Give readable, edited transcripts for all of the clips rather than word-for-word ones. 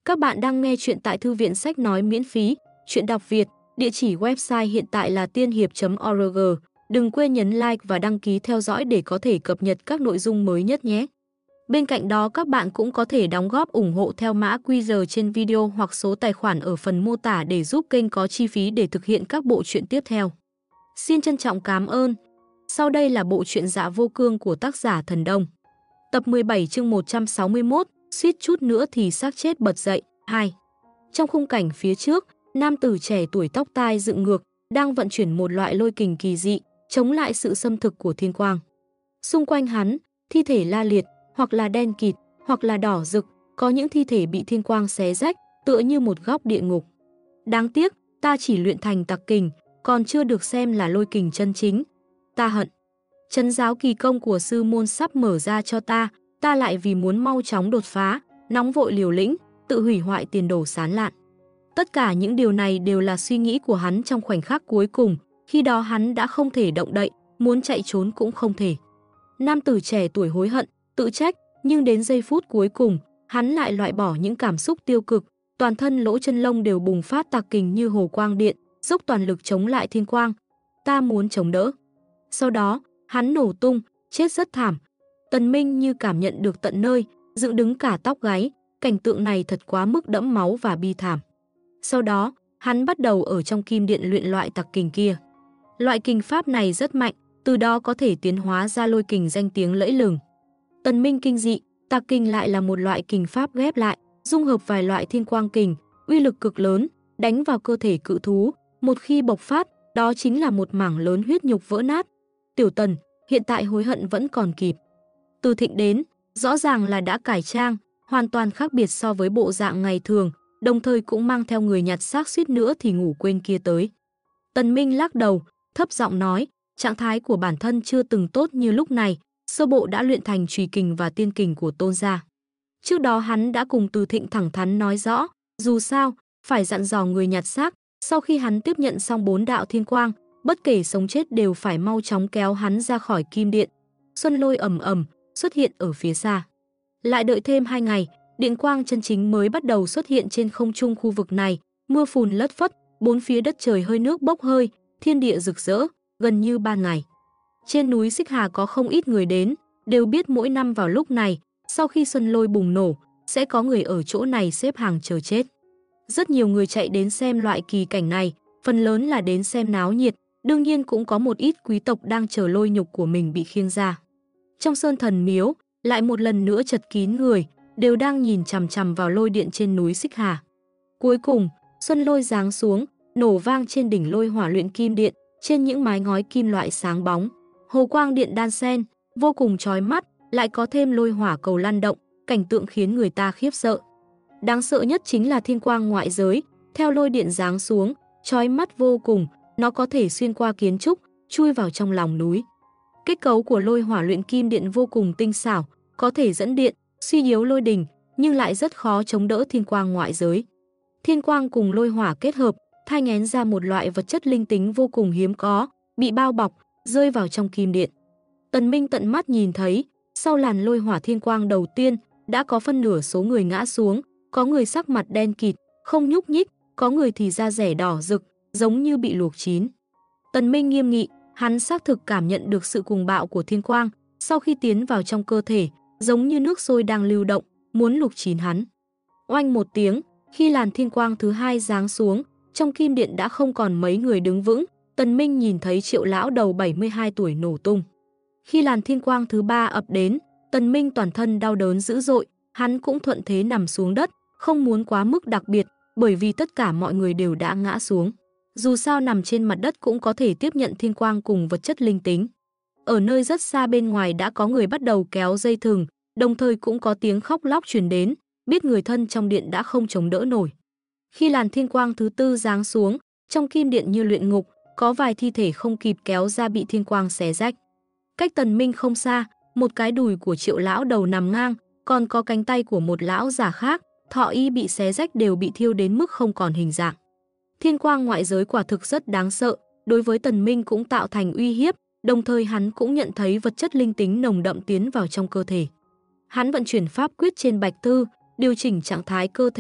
Các bạn đang nghe chuyện tại thư viện sách nói miễn phí, chuyện đọc Việt, địa chỉ website hiện tại là tiên hiệp.org. Đừng quên nhấn like và đăng ký theo dõi để có thể cập nhật các nội dung mới nhất nhé. Bên cạnh đó các bạn cũng có thể đóng góp ủng hộ theo mã QR trên video hoặc số tài khoản ở phần mô tả để giúp kênh có chi phí để thực hiện các bộ truyện tiếp theo. Xin trân trọng cảm ơn. Sau đây là bộ truyện Dạ Vô Cương của tác giả Thần Đông. Tập 17 chương 161, suýt chút nữa thì xác chết bật dậy, 2. Trong khung cảnh phía trước, nam tử trẻ tuổi tóc tai dựng ngược, đang vận chuyển một loại lôi kình kỳ dị, chống lại sự xâm thực của thiên quang. Xung quanh hắn, thi thể la liệt, hoặc là đen kịt, hoặc là đỏ rực, có những thi thể bị thiên quang xé rách, tựa như một góc địa ngục. Đáng tiếc, ta chỉ luyện thành tặc kình, còn chưa được xem là lôi kình chân chính. Ta hận. Trấn giáo kỳ công của sư môn sắp mở ra cho ta lại vì muốn mau chóng đột phá, nóng vội liều lĩnh, tự hủy hoại tiền đồ sáng lạn. Tất cả những điều này đều là suy nghĩ của hắn trong khoảnh khắc cuối cùng, khi đó hắn đã không thể động đậy, muốn chạy trốn cũng không thể. Nam tử trẻ tuổi hối hận, tự trách, nhưng đến giây phút cuối cùng, hắn lại loại bỏ những cảm xúc tiêu cực, toàn thân lỗ chân lông đều bùng phát tạc kình như hồ quang điện, dốc toàn lực chống lại thiên quang. Ta muốn chống đỡ. Sau đó, hắn nổ tung, chết rất thảm. Tần Minh như cảm nhận được tận nơi, dựng đứng cả tóc gáy, cảnh tượng này thật quá mức đẫm máu và bi thảm. Sau đó, hắn bắt đầu ở trong kim điện luyện loại tặc kình kia. Loại kình pháp này rất mạnh, từ đó có thể tiến hóa ra lôi kình danh tiếng lẫy lừng. Tần Minh kinh dị, tặc kình lại là một loại kình pháp ghép lại, dung hợp vài loại thiên quang kình, uy lực cực lớn, đánh vào cơ thể cự thú, một khi bộc phát, đó chính là một mảng lớn huyết nhục vỡ nát. Tiểu Tần, hiện tại hối hận vẫn còn kịp. Từ Thịnh đến, rõ ràng là đã cải trang, hoàn toàn khác biệt so với bộ dạng ngày thường, đồng thời cũng mang theo người nhặt xác suýt nữa thì ngủ quên kia tới. Tần Minh lắc đầu, thấp giọng nói, trạng thái của bản thân chưa từng tốt như lúc này, sơ bộ đã luyện thành trùy kình và tiên kình của Tôn gia. Trước đó hắn đã cùng Từ Thịnh thẳng thắn nói rõ, dù sao, phải dặn dò người nhặt xác, sau khi hắn tiếp nhận xong 4 đạo thiên quang, bất kể sống chết đều phải mau chóng kéo hắn ra khỏi kim điện. Xuân lôi ầm ầm xuất hiện ở phía xa. Lại đợi thêm 2 ngày, điện quang chân chính mới bắt đầu xuất hiện trên không trung khu vực này, mưa phùn lất phất, bốn phía đất trời hơi nước bốc hơi, thiên địa rực rỡ, gần như ban ngày. Trên núi Xích Hà có không ít người đến, đều biết mỗi năm vào lúc này, sau khi xuân lôi bùng nổ, sẽ có người ở chỗ này xếp hàng chờ chết. Rất nhiều người chạy đến xem loại kỳ cảnh này, phần lớn là đến xem náo nhiệt, đương nhiên cũng có một ít quý tộc đang chờ lôi nhục của mình bị khiêng ra. Trong Sơn Thần Miếu, lại một lần nữa chật kín người, đều đang nhìn chằm chằm vào lôi điện trên núi Xích Hà. Cuối cùng, xuân lôi giáng xuống, nổ vang trên đỉnh lôi hỏa luyện kim điện, trên những mái ngói kim loại sáng bóng. Hồ quang điện đan xen, vô cùng chói mắt, lại có thêm lôi hỏa cầu lăn động, cảnh tượng khiến người ta khiếp sợ. Đáng sợ nhất chính là thiên quang ngoại giới, theo lôi điện giáng xuống, chói mắt vô cùng, nó có thể xuyên qua kiến trúc, chui vào trong lòng núi. Kết cấu của lôi hỏa luyện kim điện vô cùng tinh xảo, có thể dẫn điện, suy yếu lôi đình, nhưng lại rất khó chống đỡ thiên quang ngoại giới. Thiên quang cùng lôi hỏa kết hợp, thai nghén ra một loại vật chất linh tính vô cùng hiếm có, bị bao bọc, rơi vào trong kim điện. Tần Minh tận mắt nhìn thấy, sau làn lôi hỏa thiên quang đầu tiên, đã có phân nửa số người ngã xuống, có người sắc mặt đen kịt, không nhúc nhích, có người thì da rẻ đỏ rực, giống như bị luộc chín. Tần Minh nghiêm nghị, hắn xác thực cảm nhận được sự cuồng bạo của thiên quang, sau khi tiến vào trong cơ thể, giống như nước sôi đang lưu động, muốn luộc chín hắn. Oanh một tiếng, khi làn thiên quang thứ hai giáng xuống, trong kim điện đã không còn mấy người đứng vững, Tần Minh nhìn thấy Triệu lão đầu 72 tuổi nổ tung. Khi làn thiên quang thứ ba ập đến, Tần Minh toàn thân đau đớn dữ dội, hắn cũng thuận thế nằm xuống đất, không muốn quá mức đặc biệt, bởi vì tất cả mọi người đều đã ngã xuống. Dù sao nằm trên mặt đất cũng có thể tiếp nhận thiên quang cùng vật chất linh tính. Ở nơi rất xa bên ngoài đã có người bắt đầu kéo dây thừng, đồng thời cũng có tiếng khóc lóc truyền đến, biết người thân trong điện đã không chống đỡ nổi. Khi làn thiên quang thứ tư giáng xuống, trong kim điện như luyện ngục, có vài thi thể không kịp kéo ra bị thiên quang xé rách. Cách Tần Minh không xa, một cái đùi của Triệu lão đầu nằm ngang, còn có cánh tay của một lão già khác, thọ y bị xé rách đều bị thiêu đến mức không còn hình dạng. Thiên quang ngoại giới quả thực rất đáng sợ, đối với Tần Minh cũng tạo thành uy hiếp, đồng thời hắn cũng nhận thấy vật chất linh tính nồng đậm tiến vào trong cơ thể. Hắn vận chuyển pháp quyết trên bạch thư, điều chỉnh trạng thái cơ thể,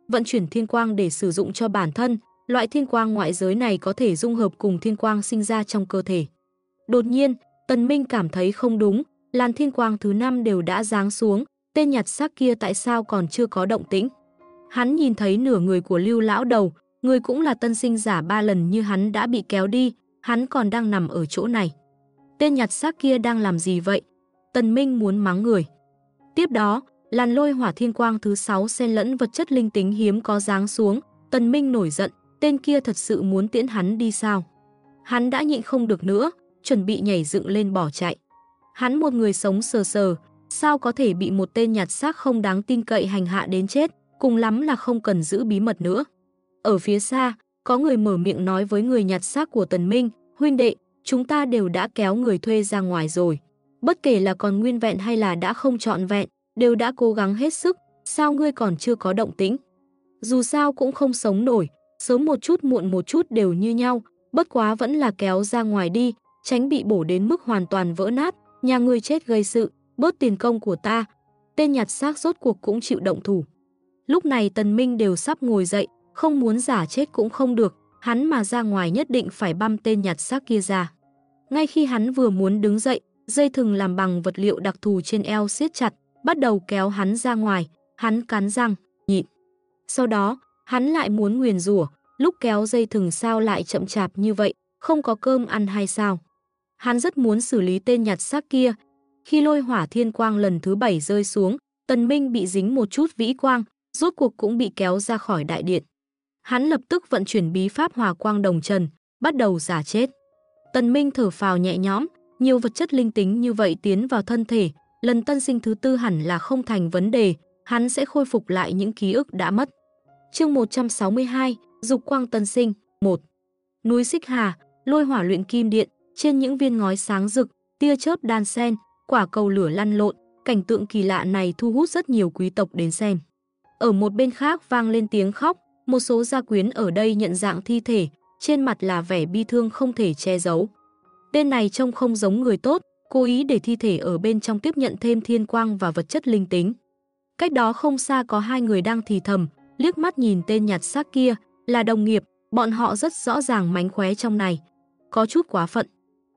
vận chuyển thiên quang để sử dụng cho bản thân. Loại thiên quang ngoại giới này có thể dung hợp cùng thiên quang sinh ra trong cơ thể. Đột nhiên, Tần Minh cảm thấy không đúng, làn thiên quang thứ 5 đều đã giáng xuống, tên nhặt xác kia tại sao còn chưa có động tĩnh. Hắn nhìn thấy nửa người của Lưu lão đầu, người cũng là tân sinh giả 3 lần như hắn đã bị kéo đi, hắn còn đang nằm ở chỗ này. Tên nhặt xác kia đang làm gì vậy? Tần Minh muốn mắng người. Tiếp đó, làn lôi hỏa thiên quang thứ 6 xen lẫn vật chất linh tính hiếm có giáng xuống, Tần Minh nổi giận, tên kia thật sự muốn tiễn hắn đi sao? Hắn đã nhịn không được nữa, chuẩn bị nhảy dựng lên bỏ chạy. Hắn một người sống sờ sờ, sao có thể bị một tên nhặt xác không đáng tin cậy hành hạ đến chết, cùng lắm là không cần giữ bí mật nữa. Ở phía xa, có người mở miệng nói với người nhặt xác của Tần Minh, huynh đệ, chúng ta đều đã kéo người thuê ra ngoài rồi. Bất kể là còn nguyên vẹn hay là đã không trọn vẹn, đều đã cố gắng hết sức, sao ngươi còn chưa có động tĩnh? Dù sao cũng không sống nổi, sớm một chút muộn một chút đều như nhau, bất quá vẫn là kéo ra ngoài đi, tránh bị bổ đến mức hoàn toàn vỡ nát, nhà ngươi chết gây sự, bớt tiền công của ta. Tên nhặt xác rốt cuộc cũng chịu động thủ. Lúc này Tần Minh đều sắp ngồi dậy, không muốn giả chết cũng không được, hắn mà ra ngoài nhất định phải băm tên nhặt xác kia ra. Ngay khi hắn vừa muốn đứng dậy, dây thừng làm bằng vật liệu đặc thù trên eo siết chặt, bắt đầu kéo hắn ra ngoài, hắn cắn răng, nhịn. Sau đó, hắn lại muốn nguyền rủa, lúc kéo dây thừng sao lại chậm chạp như vậy, không có cơm ăn hay sao? Hắn rất muốn xử lý tên nhặt xác kia. Khi lôi hỏa thiên quang lần thứ 7 rơi xuống, Tần Minh bị dính một chút vĩ quang, rốt cuộc cũng bị kéo ra khỏi đại điện. Hắn lập tức vận chuyển bí pháp Hòa Quang Đồng Trần, bắt đầu giả chết. Tần Minh thở phào nhẹ nhõm, nhiều vật chất linh tính như vậy tiến vào thân thể, lần tân sinh thứ 4 hẳn là không thành vấn đề, hắn sẽ khôi phục lại những ký ức đã mất. Chương 162, Dục Quang Tân Sinh, 1. Núi Xích Hà, lôi hỏa luyện kim điện, trên những viên ngói sáng rực, tia chớp đan xen, quả cầu lửa lăn lộn, cảnh tượng kỳ lạ này thu hút rất nhiều quý tộc đến xem. Ở một bên khác vang lên tiếng khóc, một số gia quyến ở đây nhận dạng thi thể, trên mặt là vẻ bi thương không thể che giấu. Tên này trông không giống người tốt, cố ý để thi thể ở bên trong tiếp nhận thêm thiên quang và vật chất linh tính. Cách đó không xa có hai người đang thì thầm, liếc mắt nhìn tên nhặt xác kia, là đồng nghiệp, bọn họ rất rõ ràng mánh khóe trong này. Có chút quá phận.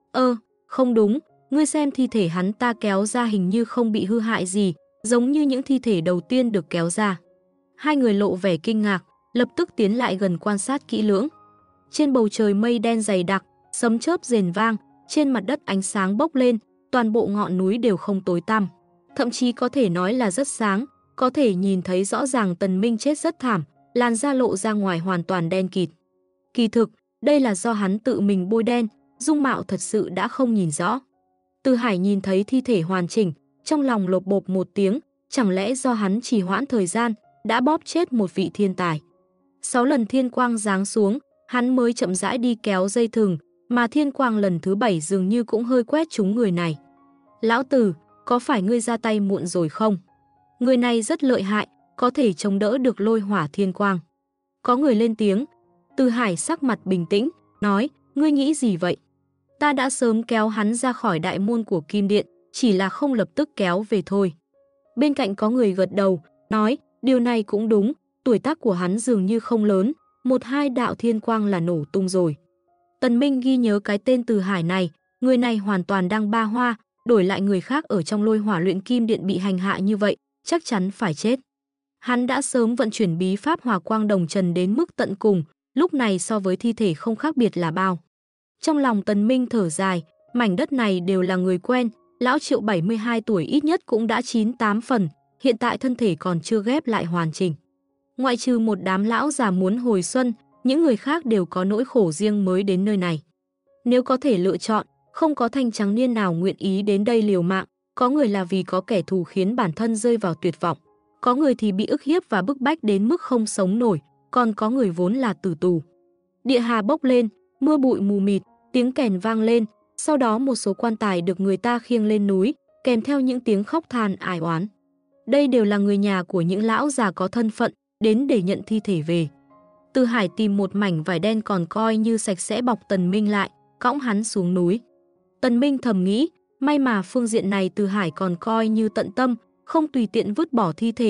Không đúng, ngươi xem thi thể hắn ta kéo ra hình như không bị hư hại gì, giống như những thi thể đầu tiên được kéo ra. Hai người lộ vẻ kinh ngạc, lập tức tiến lại gần quan sát kỹ lưỡng. Trên bầu trời mây đen dày đặc, sấm chớp rền vang, trên mặt đất ánh sáng bốc lên, toàn bộ ngọn núi đều không tối tăm. Thậm chí có thể nói là rất sáng, có thể nhìn thấy rõ ràng Tần Minh chết rất thảm, làn da lộ ra ngoài hoàn toàn đen kịt. Kỳ thực, đây là do hắn tự mình bôi đen, dung mạo thật sự đã không nhìn rõ. Từ Hải nhìn thấy thi thể hoàn chỉnh, trong lòng lột bột một tiếng, chẳng lẽ do hắn trì hoãn thời gian, đã bóp chết một vị thiên tài. 6 lần thiên quang giáng xuống, hắn mới chậm rãi đi kéo dây thừng, mà thiên quang lần thứ 7 dường như cũng hơi quét trúng người này. Lão Tử, có phải ngươi ra tay muộn rồi không? Người này rất lợi hại, có thể chống đỡ được lôi hỏa thiên quang. Có người lên tiếng. Từ Hải sắc mặt bình tĩnh, nói, ngươi nghĩ gì vậy? Ta đã sớm kéo hắn ra khỏi đại môn của Kim Điện, chỉ là không lập tức kéo về thôi. Bên cạnh có người gật đầu, nói, điều này cũng đúng, tuổi tác của hắn dường như không lớn, 1-2 đạo thiên quang là nổ tung rồi. Tần Minh ghi nhớ cái tên Từ Hải này, người này hoàn toàn đang ba hoa, đổi lại người khác ở trong lôi hỏa luyện kim điện bị hành hạ như vậy, chắc chắn phải chết. Hắn đã sớm vận chuyển bí pháp Hòa Quang Đồng Trần đến mức tận cùng, lúc này so với thi thể không khác biệt là bao. Trong lòng Tần Minh thở dài, mảnh đất này đều là người quen, lão Triệu 72 tuổi ít nhất cũng đã 9-8 phần, hiện tại thân thể còn chưa ghép lại hoàn chỉnh. Ngoại trừ một đám lão già muốn hồi xuân, những người khác đều có nỗi khổ riêng mới đến nơi này. Nếu có thể lựa chọn, không có thanh trắng niên nào nguyện ý đến đây liều mạng, có người là vì có kẻ thù khiến bản thân rơi vào tuyệt vọng, có người thì bị ức hiếp và bức bách đến mức không sống nổi, còn có người vốn là tử tù. Địa hà bốc lên, mưa bụi mù mịt, tiếng kèn vang lên, sau đó một số quan tài được người ta khiêng lên núi, kèm theo những tiếng khóc than ải oán. Đây đều là người nhà của những lão già có thân phận, đến để nhận thi thể về. Từ Hải tìm một mảnh vải đen còn coi như sạch sẽ bọc Tần Minh lại, cõng hắn xuống núi. Tần Minh thầm nghĩ, may mà phương diện này Từ Hải còn coi như tận tâm, không tùy tiện vứt bỏ thi thể,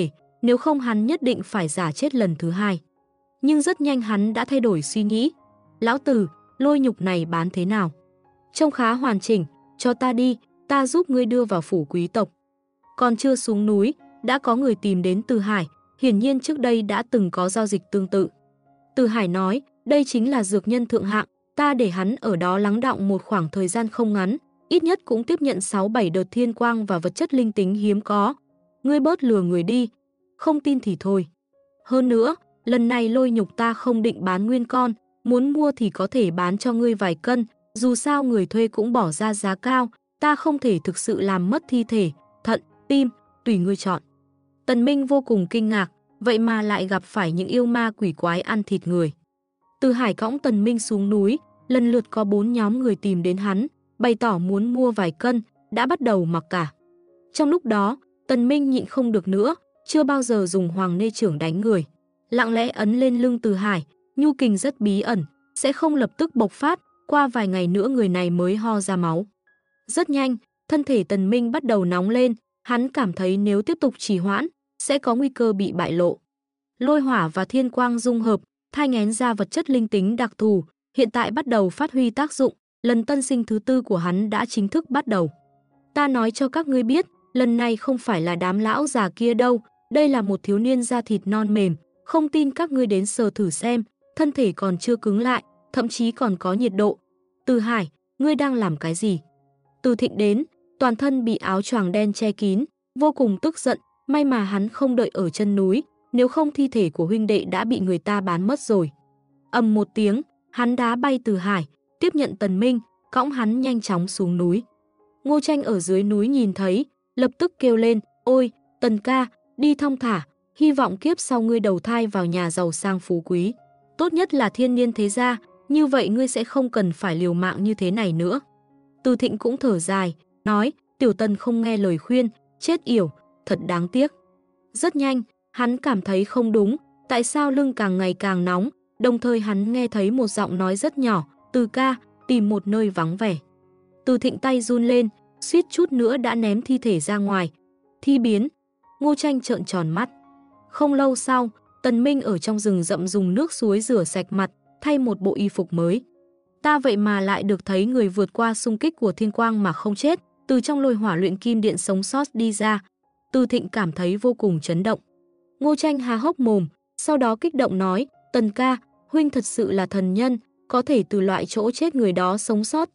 nếu không hắn nhất định phải giả chết lần thứ hai. Nhưng rất nhanh hắn đã thay đổi suy nghĩ. Lão tử, lôi nhục này bán thế nào? Trông khá hoàn chỉnh, cho ta đi, ta giúp ngươi đưa vào phủ quý tộc. Còn chưa xuống núi, đã có người tìm đến Từ Hải, hiển nhiên trước đây đã từng có giao dịch tương tự. Từ Hải nói, đây chính là dược nhân thượng hạng, ta để hắn ở đó lắng đọng một khoảng thời gian không ngắn, ít nhất cũng tiếp nhận 6-7 đợt thiên quang và vật chất linh tính hiếm có. Ngươi bớt lừa người đi, không tin thì thôi. Hơn nữa, lần này lôi nhục ta không định bán nguyên con, muốn mua thì có thể bán cho ngươi vài cân, dù sao người thuê cũng bỏ ra giá cao, ta không thể thực sự làm mất thi thể, thận, tim, tùy ngươi chọn. Tần Minh vô cùng kinh ngạc, vậy mà lại gặp phải những yêu ma quỷ quái ăn thịt người. Từ Hải cõng Tần Minh xuống núi, lần lượt có 4 nhóm người tìm đến hắn, bày tỏ muốn mua vài cân, đã bắt đầu mặc cả. Trong lúc đó, Tần Minh nhịn không được nữa, chưa bao giờ dùng hoàng nê chưởng đánh người. Lặng lẽ ấn lên lưng Từ Hải, nhu kình rất bí ẩn, sẽ không lập tức bộc phát, qua vài ngày nữa người này mới ho ra máu. Rất nhanh, thân thể Tần Minh bắt đầu nóng lên, hắn cảm thấy nếu tiếp tục trì hoãn, sẽ có nguy cơ bị bại lộ. Lôi hỏa và thiên quang dung hợp, thai nghén ra vật chất linh tính đặc thù, hiện tại bắt đầu phát huy tác dụng, lần tân sinh thứ 4 của hắn đã chính thức bắt đầu. Ta nói cho các ngươi biết, lần này không phải là đám lão già kia đâu, đây là một thiếu niên da thịt non mềm, không tin các ngươi đến sờ thử xem, thân thể còn chưa cứng lại, thậm chí còn có nhiệt độ. Từ Hải, ngươi đang làm cái gì? Từ Thịnh đến, toàn thân bị áo choàng đen che kín, vô cùng tức giận, may mà hắn không đợi ở chân núi, nếu không thi thể của huynh đệ đã bị người ta bán mất rồi. Ầm một tiếng, hắn đá bay Từ Hải, tiếp nhận Tần Minh, cõng hắn nhanh chóng xuống núi. Ngô Tranh ở dưới núi nhìn thấy, lập tức kêu lên, ôi, Tần ca, đi thong thả, hy vọng kiếp sau ngươi đầu thai vào nhà giàu sang phú quý. Tốt nhất là thiên niên thế gia, như vậy ngươi sẽ không cần phải liều mạng như thế này nữa. Từ Thịnh cũng thở dài, nói, tiểu Tần không nghe lời khuyên, chết yểu, thật đáng tiếc. Rất nhanh, hắn cảm thấy không đúng, tại sao lưng càng ngày càng nóng, đồng thời hắn nghe thấy một giọng nói rất nhỏ, Từ ca, tìm một nơi vắng vẻ. Từ Thịnh tay run lên, suýt chút nữa đã ném thi thể ra ngoài. Thi biến, Ngô Tranh trợn tròn mắt. Không lâu sau, Tần Minh ở trong rừng rậm dùng nước suối rửa sạch mặt, thay một bộ y phục mới. Ta vậy mà lại được thấy người vượt qua xung kích của thiên quang mà không chết, từ trong lôi hỏa luyện kim điện sống sót đi ra. Từ Thịnh cảm thấy vô cùng chấn động. Ngô Tranh há hốc mồm, sau đó kích động nói, Tần ca, huynh thật sự là thần nhân, có thể từ loại chỗ chết người đó sống sót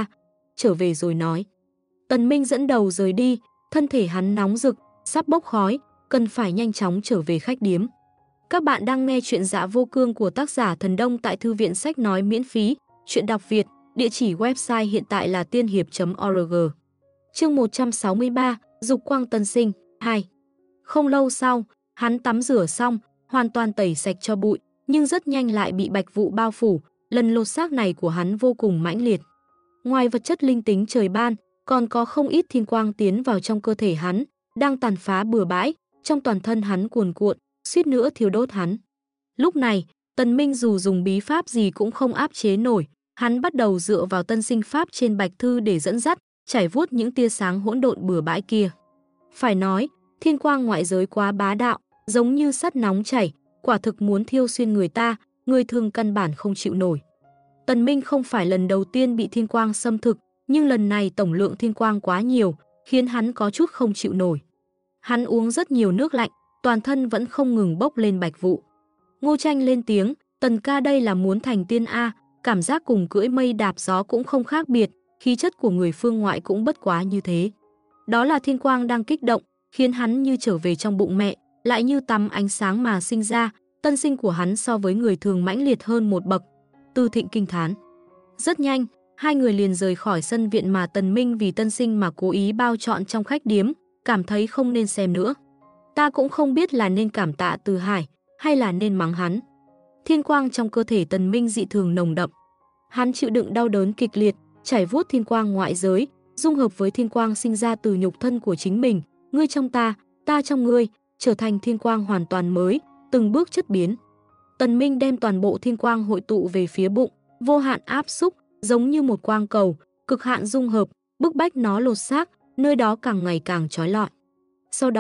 trở về rồi nói. Tần Minh dẫn đầu rời đi, thân thể hắn nóng rực, sắp bốc khói, cần phải nhanh chóng trở về khách điếm. Các bạn đang nghe chuyện Dạ Vô Cương của tác giả Thần Đông tại thư viện sách nói miễn phí, chuyện đọc Việt, địa chỉ website hiện tại là tiên hiệp.org. Chương 163, Dục quang tân sinh, 2. Không lâu sau, hắn tắm rửa xong, hoàn toàn tẩy sạch cho bụi, nhưng rất nhanh lại bị bạch vụ bao phủ, lần lột xác này của hắn vô cùng mãnh liệt. Ngoài vật chất linh tính trời ban, còn có không ít thiên quang tiến vào trong cơ thể hắn, đang tàn phá bừa bãi, trong toàn thân hắn cuồn cuộn, suýt nữa thiêu đốt hắn. Lúc này, Tần Minh dù dùng bí pháp gì cũng không áp chế nổi, hắn bắt đầu dựa vào tân sinh pháp trên bạch thư để dẫn dắt, chảy vuốt những tia sáng hỗn độn bừa bãi kia. Phải nói, thiên quang ngoại giới quá bá đạo, giống như sắt nóng chảy, quả thực muốn thiêu xuyên người ta, người thường căn bản không chịu nổi. Tần Minh không phải lần đầu tiên bị thiên quang xâm thực, nhưng lần này tổng lượng thiên quang quá nhiều, khiến hắn có chút không chịu nổi. Hắn uống rất nhiều nước lạnh, toàn thân vẫn không ngừng bốc lên bạch vụ. Ngô Tranh lên tiếng, Tần ca đây là muốn thành tiên A, cảm giác cùng cưỡi mây đạp gió cũng không khác biệt, khí chất của người phương ngoại cũng bất quá như thế. Đó là thiên quang đang kích động, khiến hắn như trở về trong bụng mẹ, lại như tắm ánh sáng mà sinh ra, tân sinh của hắn so với người thường mãnh liệt hơn một bậc. Từ Thịnh kinh thán. Rất nhanh, hai người liền rời khỏi sân viện mà Tần Minh vì tân sinh mà cố ý bao trọn trong khách điếm, cảm thấy không nên xem nữa. Ta cũng không biết là nên cảm tạ Từ Hải, hay là nên mắng hắn. Thiên quang trong cơ thể Tần Minh dị thường nồng đậm. Hắn chịu đựng đau đớn kịch liệt, chảy vuốt thiên quang ngoại giới, dung hợp với thiên quang sinh ra từ nhục thân của chính mình, ngươi trong ta trong ngươi, trở thành thiên quang hoàn toàn mới, từng bước chất biến. Tần Minh đem toàn bộ thiên quang hội tụ về phía bụng, vô hạn áp xúc, giống như một quang cầu, cực hạn dung hợp, bức bách nó lột xác, nơi đó càng ngày càng chói lọi. Sau đó,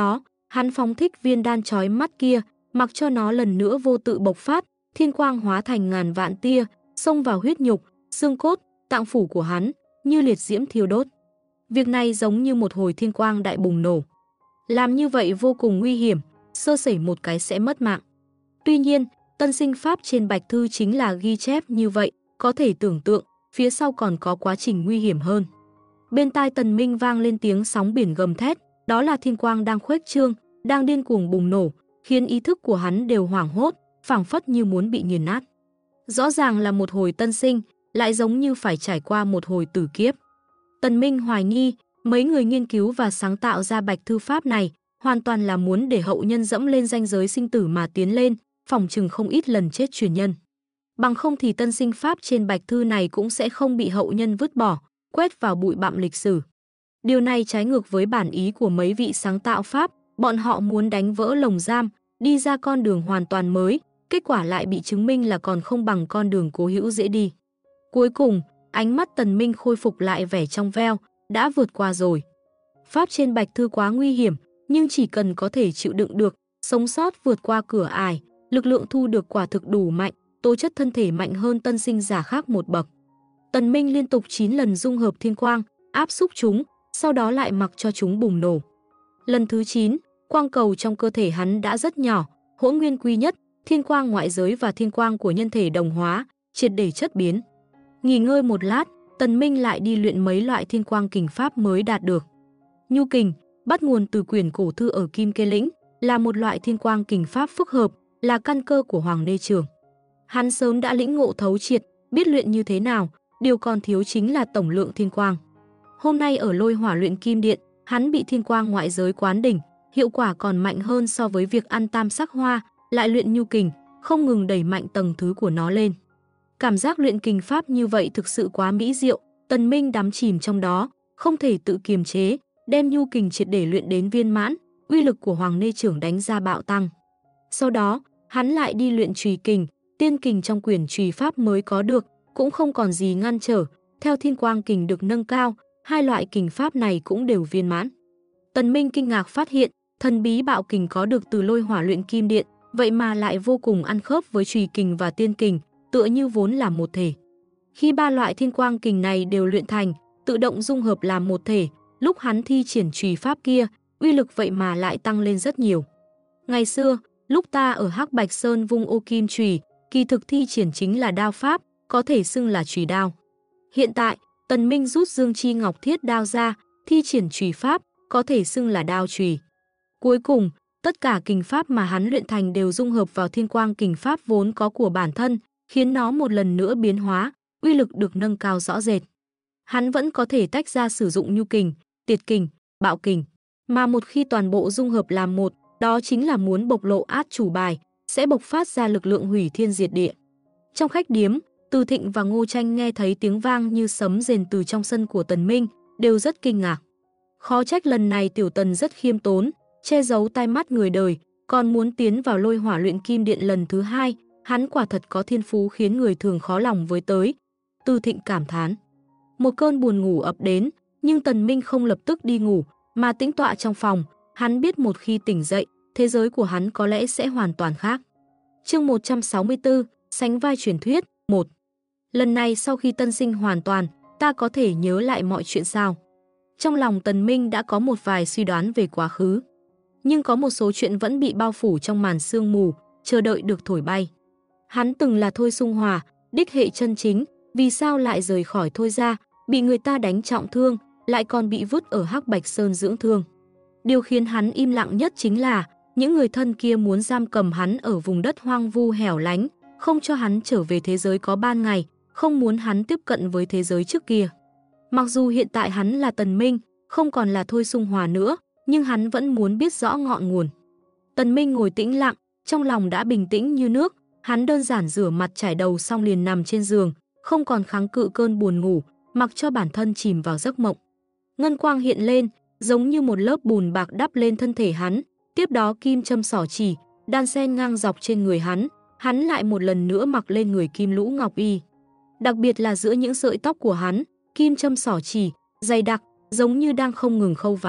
Hắn phóng thích viên đan chói mắt kia, mặc cho nó lần nữa vô tự bộc phát, thiên quang hóa thành ngàn vạn tia, xông vào huyết nhục, xương cốt, tạng phủ của hắn, như liệt diễm thiêu đốt. Việc này giống như một hồi thiên quang đại bùng nổ. Làm như vậy vô cùng nguy hiểm, sơ sẩy một cái sẽ mất mạng. Tuy nhiên, tân sinh pháp trên bạch thư chính là ghi chép như vậy, có thể tưởng tượng, phía sau còn có quá trình nguy hiểm hơn. Bên tai Tần Minh vang lên tiếng sóng biển gầm thét, đó là thiên quang đang khuếch trương, đang điên cuồng bùng nổ, khiến ý thức của hắn đều hoảng hốt, phảng phất như muốn bị nghiền nát. Rõ ràng là một hồi tân sinh, lại giống như phải trải qua một hồi tử kiếp. Tần Minh hoài nghi, mấy người nghiên cứu và sáng tạo ra bạch thư pháp này, hoàn toàn là muốn để hậu nhân dẫm lên ranh giới sinh tử mà tiến lên, phòng chừng không ít lần chết truyền nhân. Bằng không thì tân sinh pháp trên bạch thư này cũng sẽ không bị hậu nhân vứt bỏ, quét vào bụi bặm lịch sử. Điều này trái ngược với bản ý của mấy vị sáng tạo pháp, bọn họ muốn đánh vỡ lồng giam, đi ra con đường hoàn toàn mới, kết quả lại bị chứng minh là còn không bằng con đường cố hữu dễ đi. Cuối cùng, ánh mắt Tần Minh khôi phục lại vẻ trong veo, đã vượt qua rồi. Pháp trên bạch thư quá nguy hiểm, nhưng chỉ cần có thể chịu đựng được, sống sót vượt qua cửa ải, lực lượng thu được quả thực đủ mạnh, tố chất thân thể mạnh hơn tân sinh giả khác một bậc. Tần Minh liên tục 9 lần dung hợp thiên quang, áp xúc chúng, sau đó lại mặc cho chúng bùng nổ. Lần thứ 9, quang cầu trong cơ thể hắn đã rất nhỏ, hỗn nguyên quy nhất, thiên quang ngoại giới và thiên quang của nhân thể đồng hóa, triệt để chất biến. Nghỉ ngơi một lát, Tần Minh lại đi luyện mấy loại thiên quang kình pháp mới đạt được. Nhu kình, bắt nguồn từ quyển cổ thư ở Kim Kê Lĩnh, là một loại thiên quang kình pháp phức hợp, là căn cơ của Hoàng Đế Trường. Hắn sớm đã lĩnh ngộ thấu triệt, biết luyện như thế nào, điều còn thiếu chính là tổng lượng thiên quang. Hôm nay ở Lôi Hỏa Luyện Kim Điện, hắn bị thiên quang ngoại giới quán đỉnh, hiệu quả còn mạnh hơn so với việc ăn tam sắc hoa, lại luyện nhu kình, không ngừng đẩy mạnh tầng thứ của nó lên. Cảm giác luyện kình pháp như vậy thực sự quá mỹ diệu, Tần Minh đắm chìm trong đó, không thể tự kiềm chế, đem nhu kình triệt để luyện đến viên mãn, uy lực của Hoàng Nê Trưởng đánh ra bạo tăng. Sau đó, hắn lại đi luyện trùy kình, tiên kình trong quyển trùy pháp mới có được, cũng không còn gì ngăn trở, theo thiên quang kình được nâng cao, hai loại kình pháp này cũng đều viên mãn. Tần Minh kinh ngạc phát hiện, thần bí bạo kình có được từ Lôi Hỏa Luyện Kim Điện, vậy mà lại vô cùng ăn khớp với trùy kình và tiên kình, tựa như vốn là một thể. Khi ba loại thiên quang kình này đều luyện thành, tự động dung hợp làm một thể, lúc hắn thi triển trùy pháp kia, uy lực vậy mà lại tăng lên rất nhiều. Ngày xưa, lúc ta ở Hắc Bạch Sơn vung ô kim chùy, kỳ thực thi triển chính là đao pháp, có thể xưng là chùy đao. Hiện tại, Tần Minh rút Dương Chi Ngọc Thiết đao ra, thi triển chùy pháp, có thể xưng là đao chùy. Cuối cùng, tất cả kình pháp mà hắn luyện thành đều dung hợp vào thiên quang kình pháp vốn có của bản thân, khiến nó một lần nữa biến hóa, uy lực được nâng cao rõ rệt. Hắn vẫn có thể tách ra sử dụng nhu kình, tiệt kình, bạo kình, mà một khi toàn bộ dung hợp làm một, đó chính là muốn bộc lộ át chủ bài, sẽ bộc phát ra lực lượng hủy thiên diệt địa. Trong khách điếm, Từ Thịnh và Ngô Tranh nghe thấy tiếng vang như sấm rền từ trong sân của Tần Minh, đều rất kinh ngạc. Khó trách lần này Tiểu Tần rất khiêm tốn, che giấu tai mắt người đời, còn muốn tiến vào Lôi Hỏa Luyện Kim Điện lần thứ 2, hắn quả thật có thiên phú khiến người thường khó lòng với tới. Từ Thịnh cảm thán. Một cơn buồn ngủ ập đến, nhưng Tần Minh không lập tức đi ngủ, mà tĩnh tọa trong phòng, hắn biết một khi tỉnh dậy, thế giới của hắn có lẽ sẽ hoàn toàn khác. Chương 164, sánh vai truyền thuyết, 1. Lần này sau khi tân sinh hoàn toàn, ta có thể nhớ lại mọi chuyện sao? Trong lòng Tần Minh đã có một vài suy đoán về quá khứ. Nhưng có một số chuyện vẫn bị bao phủ trong màn sương mù, chờ đợi được thổi bay. Hắn từng là Thôi Sung Hòa, đích hệ chân chính, vì sao lại rời khỏi Thôi gia, bị người ta đánh trọng thương, lại còn bị vứt ở Hắc Bạch Sơn dưỡng thương. Điều khiến hắn im lặng nhất chính là những người thân kia muốn giam cầm hắn ở vùng đất hoang vu hẻo lánh, không cho hắn trở về thế giới có ban ngày, không muốn hắn tiếp cận với thế giới trước kia. Mặc dù hiện tại hắn là Tần Minh, không còn là Thôi Sung Hòa nữa, nhưng hắn vẫn muốn biết rõ ngọn nguồn. Tần Minh ngồi tĩnh lặng, trong lòng đã bình tĩnh như nước, hắn đơn giản rửa mặt trải đầu xong liền nằm trên giường, không còn kháng cự cơn buồn ngủ, mặc cho bản thân chìm vào giấc mộng. Ngân quang hiện lên, giống như một lớp bùn bạc đắp lên thân thể hắn, tiếp đó kim châm xỏ chỉ, đan xen ngang dọc trên người hắn lại một lần nữa mặc lên người kim lũ ngọc y. Đặc biệt là giữa những sợi tóc của hắn, kim châm xỏ chỉ, dày đặc, giống như đang không ngừng khâu vá,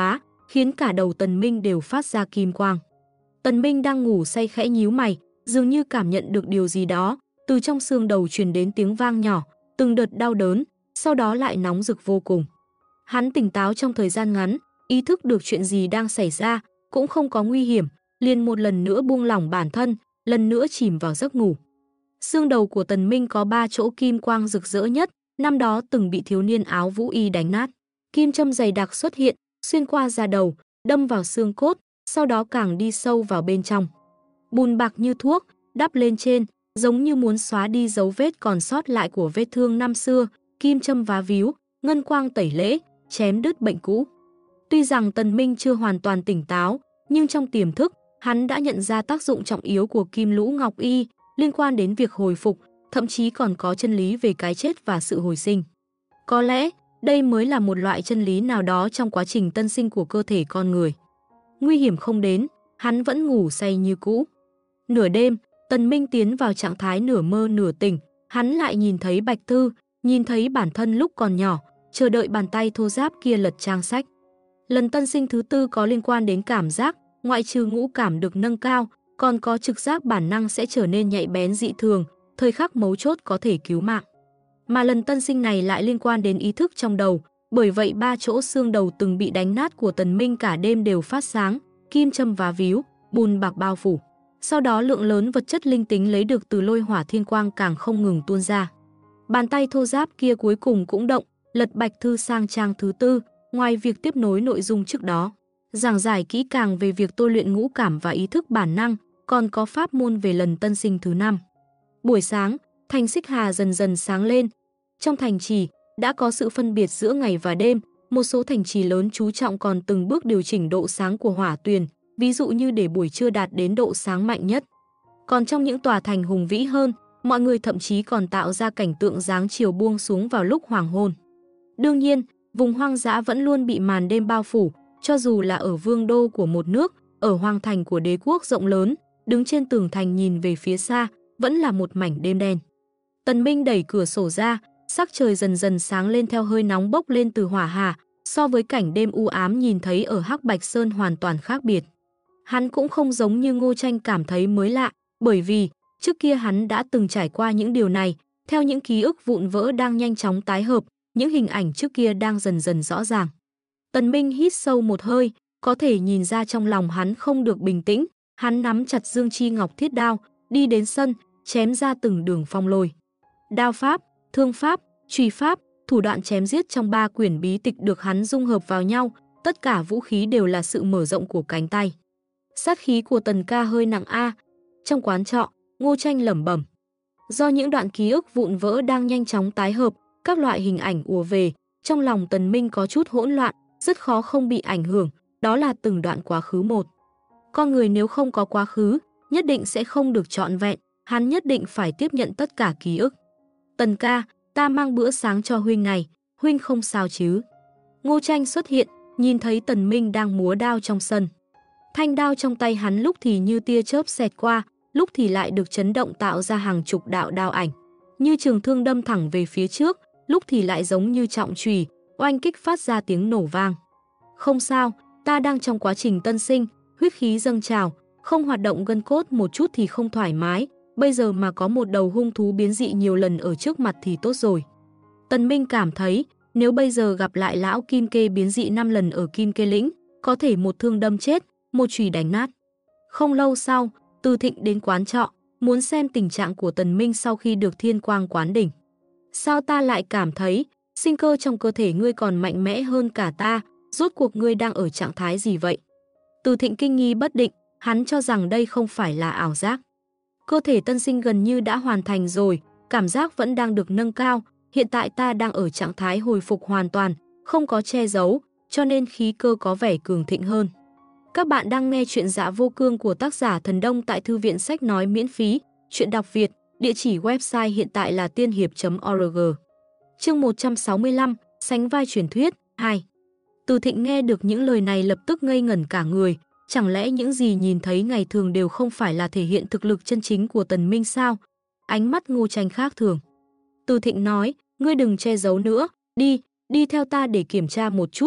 khiến cả đầu Tần Minh đều phát ra kim quang. Tần Minh đang ngủ say khẽ nhíu mày, dường như cảm nhận được điều gì đó, từ trong xương đầu truyền đến tiếng vang nhỏ, từng đợt đau đớn, sau đó lại nóng rực vô cùng. Hắn tỉnh táo trong thời gian ngắn, ý thức được chuyện gì đang xảy ra, cũng không có nguy hiểm, liền một lần nữa buông lỏng bản thân, lần nữa chìm vào giấc ngủ. Xương đầu của Tần Minh có 3 chỗ kim quang rực rỡ nhất, năm đó từng bị thiếu niên áo vũ y đánh nát. Kim châm dày đặc xuất hiện, xuyên qua da đầu, đâm vào xương cốt, sau đó càng đi sâu vào bên trong. Bùn bạc như thuốc, đắp lên trên, giống như muốn xóa đi dấu vết còn sót lại của vết thương năm xưa, kim châm vá víu, ngân quang tẩy lễ, chém đứt bệnh cũ. Tuy rằng Tần Minh chưa hoàn toàn tỉnh táo, nhưng trong tiềm thức, hắn đã nhận ra tác dụng trọng yếu của Kim Lũ Ngọc Y, liên quan đến việc hồi phục, thậm chí còn có chân lý về cái chết và sự hồi sinh. Có lẽ, đây mới là một loại chân lý nào đó trong quá trình tân sinh của cơ thể con người. Nguy hiểm không đến, hắn vẫn ngủ say như cũ. Nửa đêm, Tần Minh tiến vào trạng thái nửa mơ nửa tỉnh, hắn lại nhìn thấy Bạch Thư, nhìn thấy bản thân lúc còn nhỏ, chờ đợi bàn tay thô ráp kia lật trang sách. Lần tân sinh thứ tư có liên quan đến cảm giác, ngoại trừ ngũ cảm được nâng cao, còn có trực giác bản năng sẽ trở nên nhạy bén dị thường, thời khắc mấu chốt có thể cứu mạng. Mà lần tân sinh này lại liên quan đến ý thức trong đầu, bởi vậy 3 chỗ xương đầu từng bị đánh nát của Tần Minh cả đêm đều phát sáng, kim châm vá víu, bùn bạc bao phủ. Sau đó lượng lớn vật chất linh tính lấy được từ lôi hỏa thiên quang càng không ngừng tuôn ra. Bàn tay thô ráp kia cuối cùng cũng động, lật Bạch Thư sang trang thứ tư, ngoài việc tiếp nối nội dung trước đó, giảng giải kỹ càng về việc tôi luyện ngũ cảm và ý thức bản năng, còn có pháp môn về lần tân sinh thứ 5. Buổi sáng, thành Xích Hà dần dần sáng lên. Trong thành trì, đã có sự phân biệt giữa ngày và đêm, một số thành trì lớn chú trọng còn từng bước điều chỉnh độ sáng của hỏa tuyền, ví dụ như để buổi trưa đạt đến độ sáng mạnh nhất. Còn trong những tòa thành hùng vĩ hơn, mọi người thậm chí còn tạo ra cảnh tượng dáng chiều buông xuống vào lúc hoàng hôn. Đương nhiên, vùng hoang dã vẫn luôn bị màn đêm bao phủ, cho dù là ở vương đô của một nước, ở hoàng thành của đế quốc rộng lớn, đứng trên tường thành nhìn về phía xa, vẫn là một mảnh đêm đen. Tần Minh đẩy cửa sổ ra, sắc trời dần dần sáng lên theo hơi nóng bốc lên từ hỏa hà, so với cảnh đêm u ám nhìn thấy ở Hắc Bạch Sơn hoàn toàn khác biệt. Hắn cũng không giống như Ngô Tranh cảm thấy mới lạ, bởi vì trước kia hắn đã từng trải qua những điều này, theo những ký ức vụn vỡ đang nhanh chóng tái hợp, những hình ảnh trước kia đang dần dần rõ ràng. Tần Minh hít sâu một hơi, có thể nhìn ra trong lòng hắn không được bình tĩnh, hắn nắm chặt Dương Chi Ngọc thiết đao, đi đến sân, chém ra từng đường phong lôi. Đao pháp, thương pháp, truy pháp, thủ đoạn chém giết trong 3 quyển bí tịch được hắn dung hợp vào nhau, tất cả vũ khí đều là sự mở rộng của cánh tay. Sát khí của Tần ca hơi nặng a. Trong quán trọ, Ngô Tranh lẩm bẩm. Do những đoạn ký ức vụn vỡ đang nhanh chóng tái hợp, các loại hình ảnh ùa về, trong lòng Tần Minh có chút hỗn loạn, rất khó không bị ảnh hưởng, đó là từng đoạn quá khứ một. Con người nếu không có quá khứ, nhất định sẽ không được trọn vẹn, hắn nhất định phải tiếp nhận tất cả ký ức. Tần ca, ta mang bữa sáng cho huynh này, huynh không sao chứ? Ngô Tranh xuất hiện, nhìn thấy Tần Minh đang múa đao trong sân. Thanh đao trong tay hắn lúc thì như tia chớp xẹt qua, lúc thì lại được chấn động tạo ra hàng chục đạo đao ảnh, như trường thương đâm thẳng về phía trước, lúc thì lại giống như trọng chùy, oanh kích phát ra tiếng nổ vang. Không sao, ta đang trong quá trình tân sinh, huyết khí dâng trào, không hoạt động gân cốt một chút thì không thoải mái, bây giờ mà có một đầu hung thú biến dị nhiều lần ở trước mặt thì tốt rồi. Tần Minh cảm thấy, nếu bây giờ gặp lại lão Kim Kê biến dị 5 lần ở Kim Kê lĩnh, có thể một thương đâm chết, một chùy đánh nát. Không lâu sau, Từ Thịnh đến quán trọ, muốn xem tình trạng của Tần Minh sau khi được thiên quang quán đỉnh. Sao ta lại cảm thấy, sinh cơ trong cơ thể ngươi còn mạnh mẽ hơn cả ta, rốt cuộc ngươi đang ở trạng thái gì vậy? Từ Thịnh kinh nghi bất định, hắn cho rằng đây không phải là ảo giác. Cơ thể tân sinh gần như đã hoàn thành rồi, cảm giác vẫn đang được nâng cao, hiện tại ta đang ở trạng thái hồi phục hoàn toàn, không có che giấu, cho nên khí cơ có vẻ cường thịnh hơn. Các bạn đang nghe chuyện Dạ Vô Cương của tác giả Thần Đông tại thư viện sách nói miễn phí, chuyện đọc Việt, địa chỉ website hiện tại là tiên hiệp.org. Chương 165, sánh vai truyền thuyết 2. Từ Thịnh nghe được những lời này lập tức ngây ngẩn cả người, chẳng lẽ những gì nhìn thấy ngày thường đều không phải là thể hiện thực lực chân chính của Tần Minh sao? Ánh mắt Ngô Tranh khác thường. Từ Thịnh nói, ngươi đừng che giấu nữa, đi theo ta để kiểm tra một chút,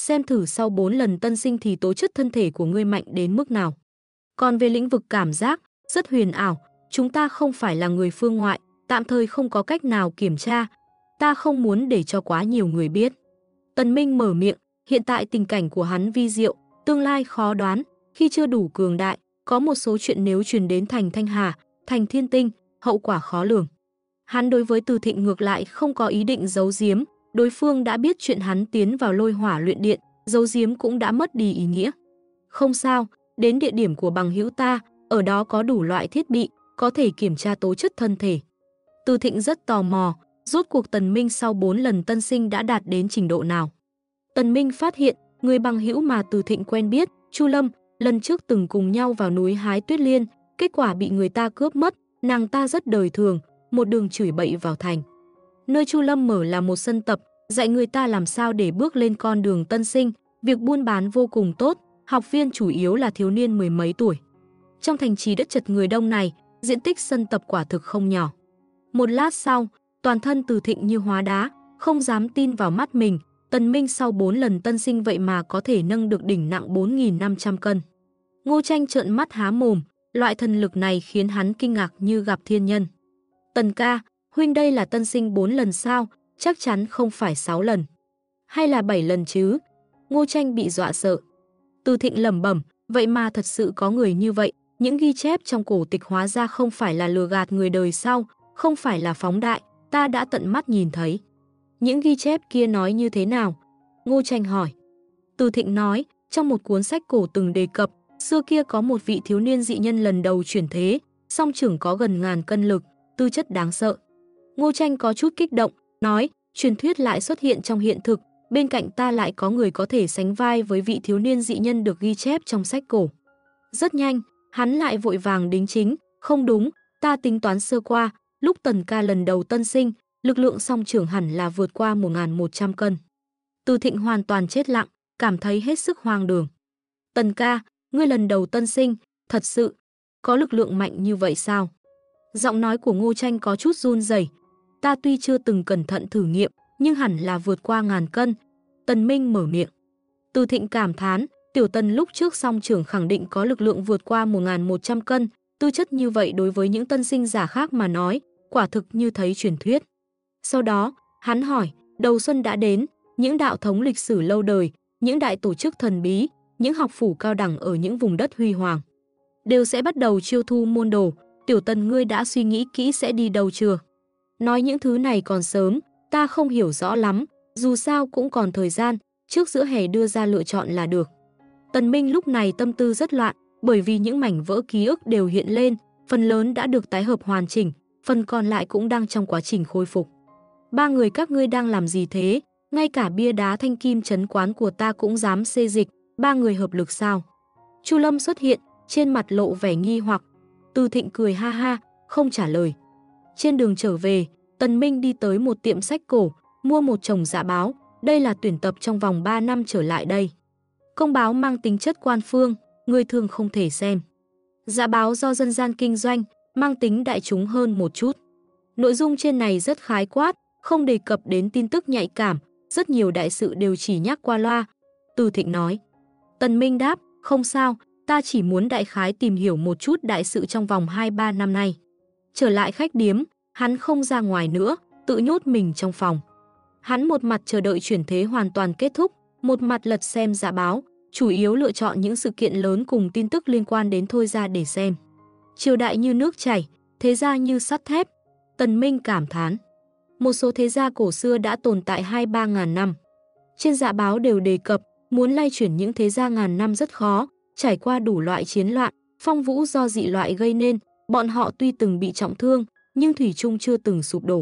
xem thử sau 4 lần tân sinh thì tố chất thân thể của ngươi mạnh đến mức nào. Còn về lĩnh vực cảm giác, rất huyền ảo, chúng ta không phải là người phương ngoại, tạm thời không có cách nào kiểm tra. Ta không muốn để cho quá nhiều người biết. Tần Minh mở miệng, hiện tại tình cảnh của hắn vi diệu, tương lai khó đoán, khi chưa đủ cường đại, có một số chuyện nếu truyền đến thành Thanh Hà, thành Thiên Tinh, hậu quả khó lường. Hắn đối với Từ Thịnh ngược lại không có ý định giấu giếm, đối phương đã biết chuyện hắn tiến vào Lôi Hỏa luyện điện, giấu giếm cũng đã mất đi ý nghĩa. Không sao, đến địa điểm của bằng hữu ta, ở đó có đủ loại thiết bị, có thể kiểm tra tố chất thân thể. Từ Thịnh rất tò mò, rốt cuộc Tần Minh sau 4 lần tân sinh đã đạt đến trình độ nào. Tần Minh phát hiện, người bằng hữu mà Từ Thịnh quen biết, Chu Lâm, lần trước từng cùng nhau vào núi hái tuyết liên, kết quả bị người ta cướp mất, nàng ta rất đời thường, một đường chửi bậy vào thành. Nơi Chu Lâm mở là một sân tập, dạy người ta làm sao để bước lên con đường tân sinh, việc buôn bán vô cùng tốt, học viên chủ yếu là thiếu niên mười mấy tuổi. Trong thành trì đất chật người đông này, diện tích sân tập quả thực không nhỏ. Một lát sau, toàn thân Từ Thịnh như hóa đá, không dám tin vào mắt mình, Tần Minh sau 4 lần tân sinh vậy mà có thể nâng được đỉnh nặng 4.500 cân. Ngô Tranh trợn mắt há mồm, loại thần lực này khiến hắn kinh ngạc như gặp thiên nhân. Tần ca, huynh đây là tân sinh 4 lần sao, chắc chắn không phải 6 lần. Hay là 7 lần chứ? Ngô Tranh bị dọa sợ. Từ Thịnh lẩm bẩm, vậy mà thật sự có người như vậy, những ghi chép trong cổ tịch hóa ra không phải là lừa gạt người đời sau, không phải là phóng đại, ta đã tận mắt nhìn thấy. Những ghi chép kia nói như thế nào? Ngô Tranh hỏi. Từ Thịnh nói, trong một cuốn sách cổ từng đề cập, xưa kia có một vị thiếu niên dị nhân lần đầu chuyển thế, song trưởng có gần ngàn cân lực, tư chất đáng sợ. Ngô Tranh có chút kích động, nói, truyền thuyết lại xuất hiện trong hiện thực, bên cạnh ta lại có người có thể sánh vai với vị thiếu niên dị nhân được ghi chép trong sách cổ. Rất nhanh, hắn lại vội vàng đính chính, không đúng, ta tính toán sơ qua, lúc Tần ca lần đầu tân sinh, lực lượng song trưởng hẳn là vượt qua 1.100 cân. Từ Thịnh hoàn toàn chết lặng, cảm thấy hết sức hoang đường. Tần ca, ngươi lần đầu tân sinh, thật sự, có lực lượng mạnh như vậy sao? Giọng nói của Ngô Tranh có chút run rẩy. Ta tuy chưa từng cẩn thận thử nghiệm, nhưng hẳn là vượt qua 1.000 cân. Tần Minh mở miệng. Từ Thịnh cảm thán, tiểu Tần lúc trước song trưởng khẳng định có lực lượng vượt qua 1.100 cân, tư chất như vậy đối với những tân sinh giả khác mà nói, quả thực như thấy truyền thuyết. Sau đó, hắn hỏi, đầu xuân đã đến, những đạo thống lịch sử lâu đời, những đại tổ chức thần bí, những học phủ cao đẳng ở những vùng đất huy hoàng, đều sẽ bắt đầu chiêu thu môn đồ, tiểu Tần ngươi đã suy nghĩ kỹ sẽ đi đâu chưa? Nói những thứ này còn sớm, ta không hiểu rõ lắm, dù sao cũng còn thời gian, trước giữa hè đưa ra lựa chọn là được. Tần Minh lúc này tâm tư rất loạn, bởi vì những mảnh vỡ ký ức đều hiện lên, phần lớn đã được tái hợp hoàn chỉnh, phần còn lại cũng đang trong quá trình khôi phục. Ba người các ngươi đang làm gì thế? Ngay cả bia đá thanh kim trấn quán của ta cũng dám xê dịch, ba người hợp lực sao? Chu Lâm xuất hiện, trên mặt lộ vẻ nghi hoặc. Từ Thịnh cười ha ha, không trả lời. Trên đường trở về, Tần Minh đi tới một tiệm sách cổ, mua một chồng dạ báo, đây là tuyển tập trong vòng 3 năm trở lại đây. Công báo mang tính chất quan phương, người thường không thể xem. Dạ báo do dân gian kinh doanh, mang tính đại chúng hơn một chút. Nội dung trên này rất khái quát, không đề cập đến tin tức nhạy cảm, rất nhiều đại sự đều chỉ nhắc qua loa. Từ Thịnh nói. Tần Minh đáp, không sao, ta chỉ muốn đại khái tìm hiểu một chút đại sự trong vòng 2-3 năm nay. Trở lại khách điếm, hắn không ra ngoài nữa, tự nhốt mình trong phòng. Hắn một mặt chờ đợi chuyển thế hoàn toàn kết thúc, một mặt lật xem dạ báo, chủ yếu lựa chọn những sự kiện lớn cùng tin tức liên quan đến Thôi Gia để xem. Triều đại như nước chảy, thế gia như sắt thép. Tần Minh cảm thán. Một số thế gia cổ xưa đã tồn tại 2-3 ngàn năm. Trên dạ báo đều đề cập, muốn lay chuyển những thế gia ngàn năm rất khó, trải qua đủ loại chiến loạn, phong vũ do dị loại gây nên, bọn họ tuy từng bị trọng thương, nhưng thủy chung chưa từng sụp đổ.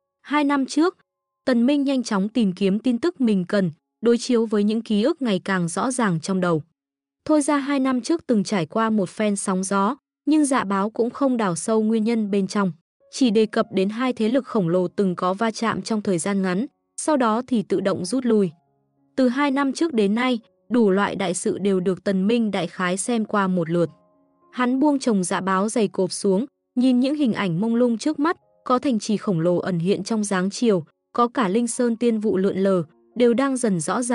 2 năm trước, Tần Minh nhanh chóng tìm kiếm tin tức mình cần, đối chiếu với những ký ức ngày càng rõ ràng trong đầu. Thôi Gia 2 năm trước từng trải qua một phen sóng gió, nhưng dạ báo cũng không đào sâu nguyên nhân bên trong, chỉ đề cập đến hai thế lực khổng lồ từng có va chạm trong thời gian ngắn, sau đó thì tự động rút lui. Từ 2 năm trước đến nay, đủ loại đại sự đều được Tần Minh đại khái xem qua một lượt. Hắn buông chồng dạ báo dày cộp xuống, nhìn những hình ảnh mông lung trước mắt, có thành trì khổng lồ ẩn hiện trong dáng chiều, có cả linh sơn tiên vụ lượn lờ, đều đang dần rõ ràng,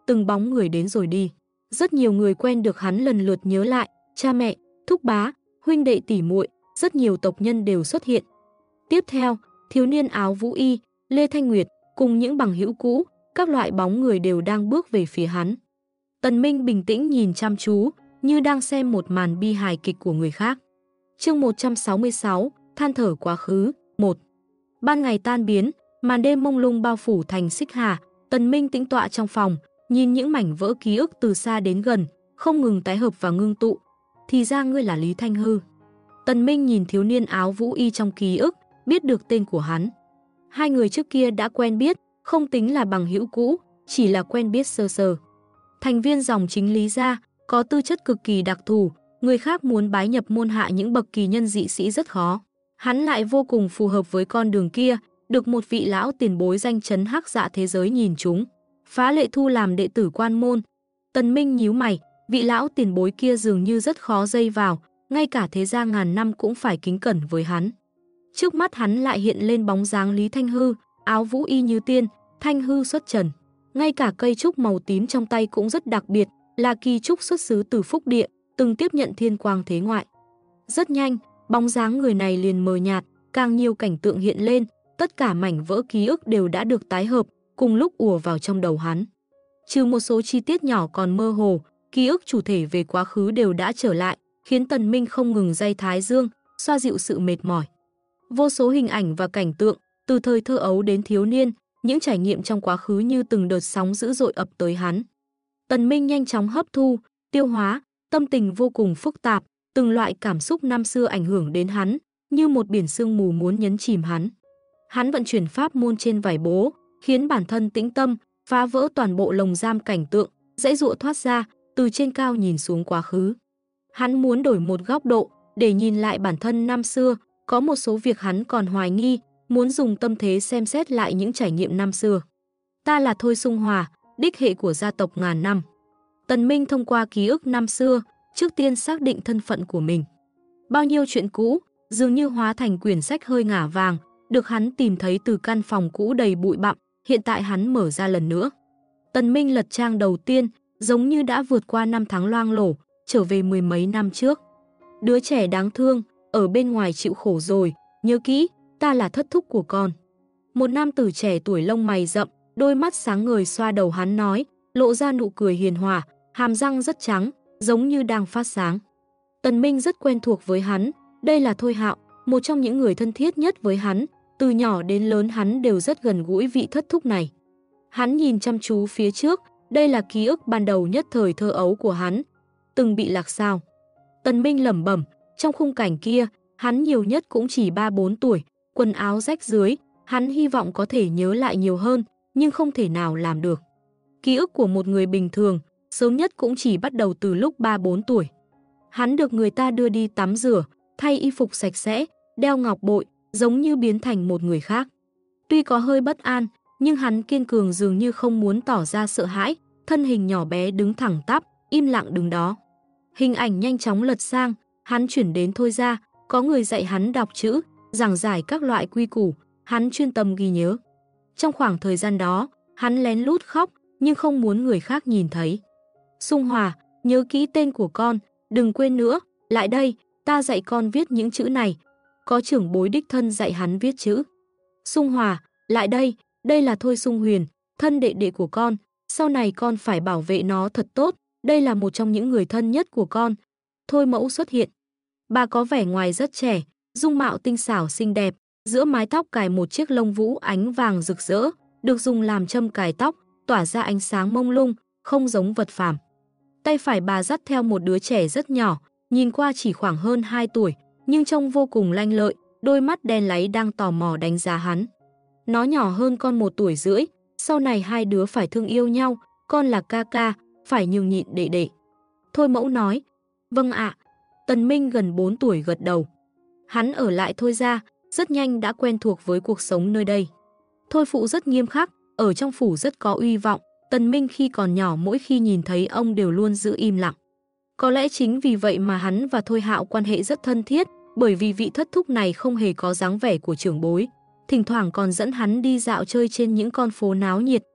từng bóng người đến rồi đi. Rất nhiều người quen được hắn lần lượt nhớ lại, cha mẹ, thúc bá, huynh đệ tỷ muội, rất nhiều tộc nhân đều xuất hiện. Tiếp theo, thiếu niên áo vũ y, Lê Thanh Nguyệt, cùng những bằng hữu cũ, các loại bóng người đều đang bước về phía hắn. Tần Minh bình tĩnh nhìn chăm chú, như đang xem một màn bi hài kịch của người khác. Chương 166, than thở quá khứ, 1. Ban ngày tan biến, màn đêm mông lung bao phủ thành Xích Hà, Tần Minh tĩnh tọa trong phòng, nhìn những mảnh vỡ ký ức từ xa đến gần, không ngừng tái hợp và ngưng tụ. Thì ra ngươi là Lý Thanh Hư. Tần Minh nhìn thiếu niên áo vũ y trong ký ức, biết được tên của hắn. Hai người trước kia đã quen biết, không tính là bằng hữu cũ, chỉ là quen biết sơ sơ. Thành viên dòng chính Lý gia, có tư chất cực kỳ đặc thù, người khác muốn bái nhập môn hạ những bậc kỳ nhân dị sĩ rất khó. Hắn lại vô cùng phù hợp với con đường kia, được một vị lão tiền bối danh chấn hắc dạ thế giới nhìn chúng, phá lệ thu làm đệ tử quan môn. Tần Minh nhíu mày, vị lão tiền bối kia dường như rất khó dây vào, ngay cả thế gia ngàn năm cũng phải kính cẩn với hắn. Trước mắt hắn lại hiện lên bóng dáng Lý Thanh Hư, áo vũ y như tiên, Thanh Hư xuất trần. Ngay cả cây trúc màu tím trong tay cũng rất đặc biệt, là kỳ trúc xuất xứ từ Phúc Địa, từng tiếp nhận thiên quang thế ngoại. Rất nhanh, bóng dáng người này liền mờ nhạt, càng nhiều cảnh tượng hiện lên, tất cả mảnh vỡ ký ức đều đã được tái hợp, cùng lúc ùa vào trong đầu hắn. Trừ một số chi tiết nhỏ còn mơ hồ, ký ức chủ thể về quá khứ đều đã trở lại, khiến Tần Minh không ngừng day thái dương, xoa dịu sự mệt mỏi. Vô số hình ảnh và cảnh tượng, từ thời thơ ấu đến thiếu niên, những trải nghiệm trong quá khứ như từng đợt sóng dữ dội ập tới hắn. Tần Minh nhanh chóng hấp thu, tiêu hóa, tâm tình vô cùng phức tạp, từng loại cảm xúc năm xưa ảnh hưởng đến hắn, như một biển sương mù muốn nhấn chìm hắn. Hắn vận chuyển pháp môn trên vải bố, khiến bản thân tĩnh tâm, phá vỡ toàn bộ lồng giam cảnh tượng, dãy dụa thoát ra, từ trên cao nhìn xuống quá khứ. Hắn muốn đổi một góc độ, để nhìn lại bản thân năm xưa, có một số việc hắn còn hoài nghi, muốn dùng tâm thế xem xét lại những trải nghiệm năm xưa. Ta là Thôi Sung Hòa, đích hệ của gia tộc ngàn năm. Tần Minh thông qua ký ức năm xưa, trước tiên xác định thân phận của mình. Bao nhiêu chuyện cũ, dường như hóa thành quyển sách hơi ngả vàng, được hắn tìm thấy từ căn phòng cũ đầy bụi bặm, hiện tại hắn mở ra lần nữa. Tần Minh lật trang đầu tiên, giống như đã vượt qua năm tháng loang lổ, trở về mười mấy năm trước. Đứa trẻ đáng thương, ở bên ngoài chịu khổ rồi, nhớ kỹ, ta là thất thúc của con. Một nam tử trẻ tuổi lông mày rậm, đôi mắt sáng ngời xoa đầu hắn nói, lộ ra nụ cười hiền hòa, hàm răng rất trắng, giống như đang phát sáng. Tần Minh rất quen thuộc với hắn, đây là Thôi Hạo, một trong những người thân thiết nhất với hắn, từ nhỏ đến lớn hắn đều rất gần gũi vị thất thúc này. Hắn nhìn chăm chú phía trước, đây là ký ức ban đầu nhất thời thơ ấu của hắn, từng bị lạc sao. Tần Minh lẩm bẩm, trong khung cảnh kia, hắn nhiều nhất cũng chỉ 3-4 tuổi, quần áo rách rưới, hắn hy vọng có thể nhớ lại nhiều hơn, nhưng không thể nào làm được. Ký ức của một người bình thường, sớm nhất cũng chỉ bắt đầu từ lúc 3-4 tuổi. Hắn được người ta đưa đi tắm rửa, thay y phục sạch sẽ, đeo ngọc bội, giống như biến thành một người khác. Tuy có hơi bất an, nhưng hắn kiên cường dường như không muốn tỏ ra sợ hãi, thân hình nhỏ bé đứng thẳng tắp, im lặng đứng đó. Hình ảnh nhanh chóng lật sang, hắn chuyển đến Thôi gia, có người dạy hắn đọc chữ, giảng giải các loại quy củ, hắn chuyên tâm ghi nhớ. Trong khoảng thời gian đó, hắn lén lút khóc, nhưng không muốn người khác nhìn thấy. Sung Hòa, nhớ kỹ tên của con, đừng quên nữa, lại đây, ta dạy con viết những chữ này. Có trưởng bối đích thân dạy hắn viết chữ. Sung Hòa, lại đây, đây là Thôi Sung Huyền, thân đệ đệ của con, sau này con phải bảo vệ nó thật tốt, đây là một trong những người thân nhất của con. Thôi mẫu xuất hiện. Bà có vẻ ngoài rất trẻ, dung mạo tinh xảo xinh đẹp, giữa mái tóc cài một chiếc lông vũ ánh vàng rực rỡ, được dùng làm châm cài tóc, tỏa ra ánh sáng mông lung, không giống vật phàm. Tay phải bà dắt theo một đứa trẻ rất nhỏ, nhìn qua chỉ khoảng hơn 2 tuổi, nhưng trông vô cùng lanh lợi, đôi mắt đen láy đang tò mò đánh giá hắn. Nó nhỏ hơn con 1 tuổi rưỡi, sau này hai đứa phải thương yêu nhau, con là ca ca, phải nhường nhịn đệ đệ. Thôi mẫu nói, vâng ạ. Tần Minh gần 4 tuổi gật đầu. Hắn ở lại Thôi gia, rất nhanh đã quen thuộc với cuộc sống nơi đây. Thôi phụ rất nghiêm khắc, ở trong phủ rất có uy vọng, Tần Minh khi còn nhỏ mỗi khi nhìn thấy ông đều luôn giữ im lặng. Có lẽ chính vì vậy mà hắn và Thôi Hạo quan hệ rất thân thiết, bởi vì vị thất thúc này không hề có dáng vẻ của trưởng bối, thỉnh thoảng còn dẫn hắn đi dạo chơi trên những con phố náo nhiệt,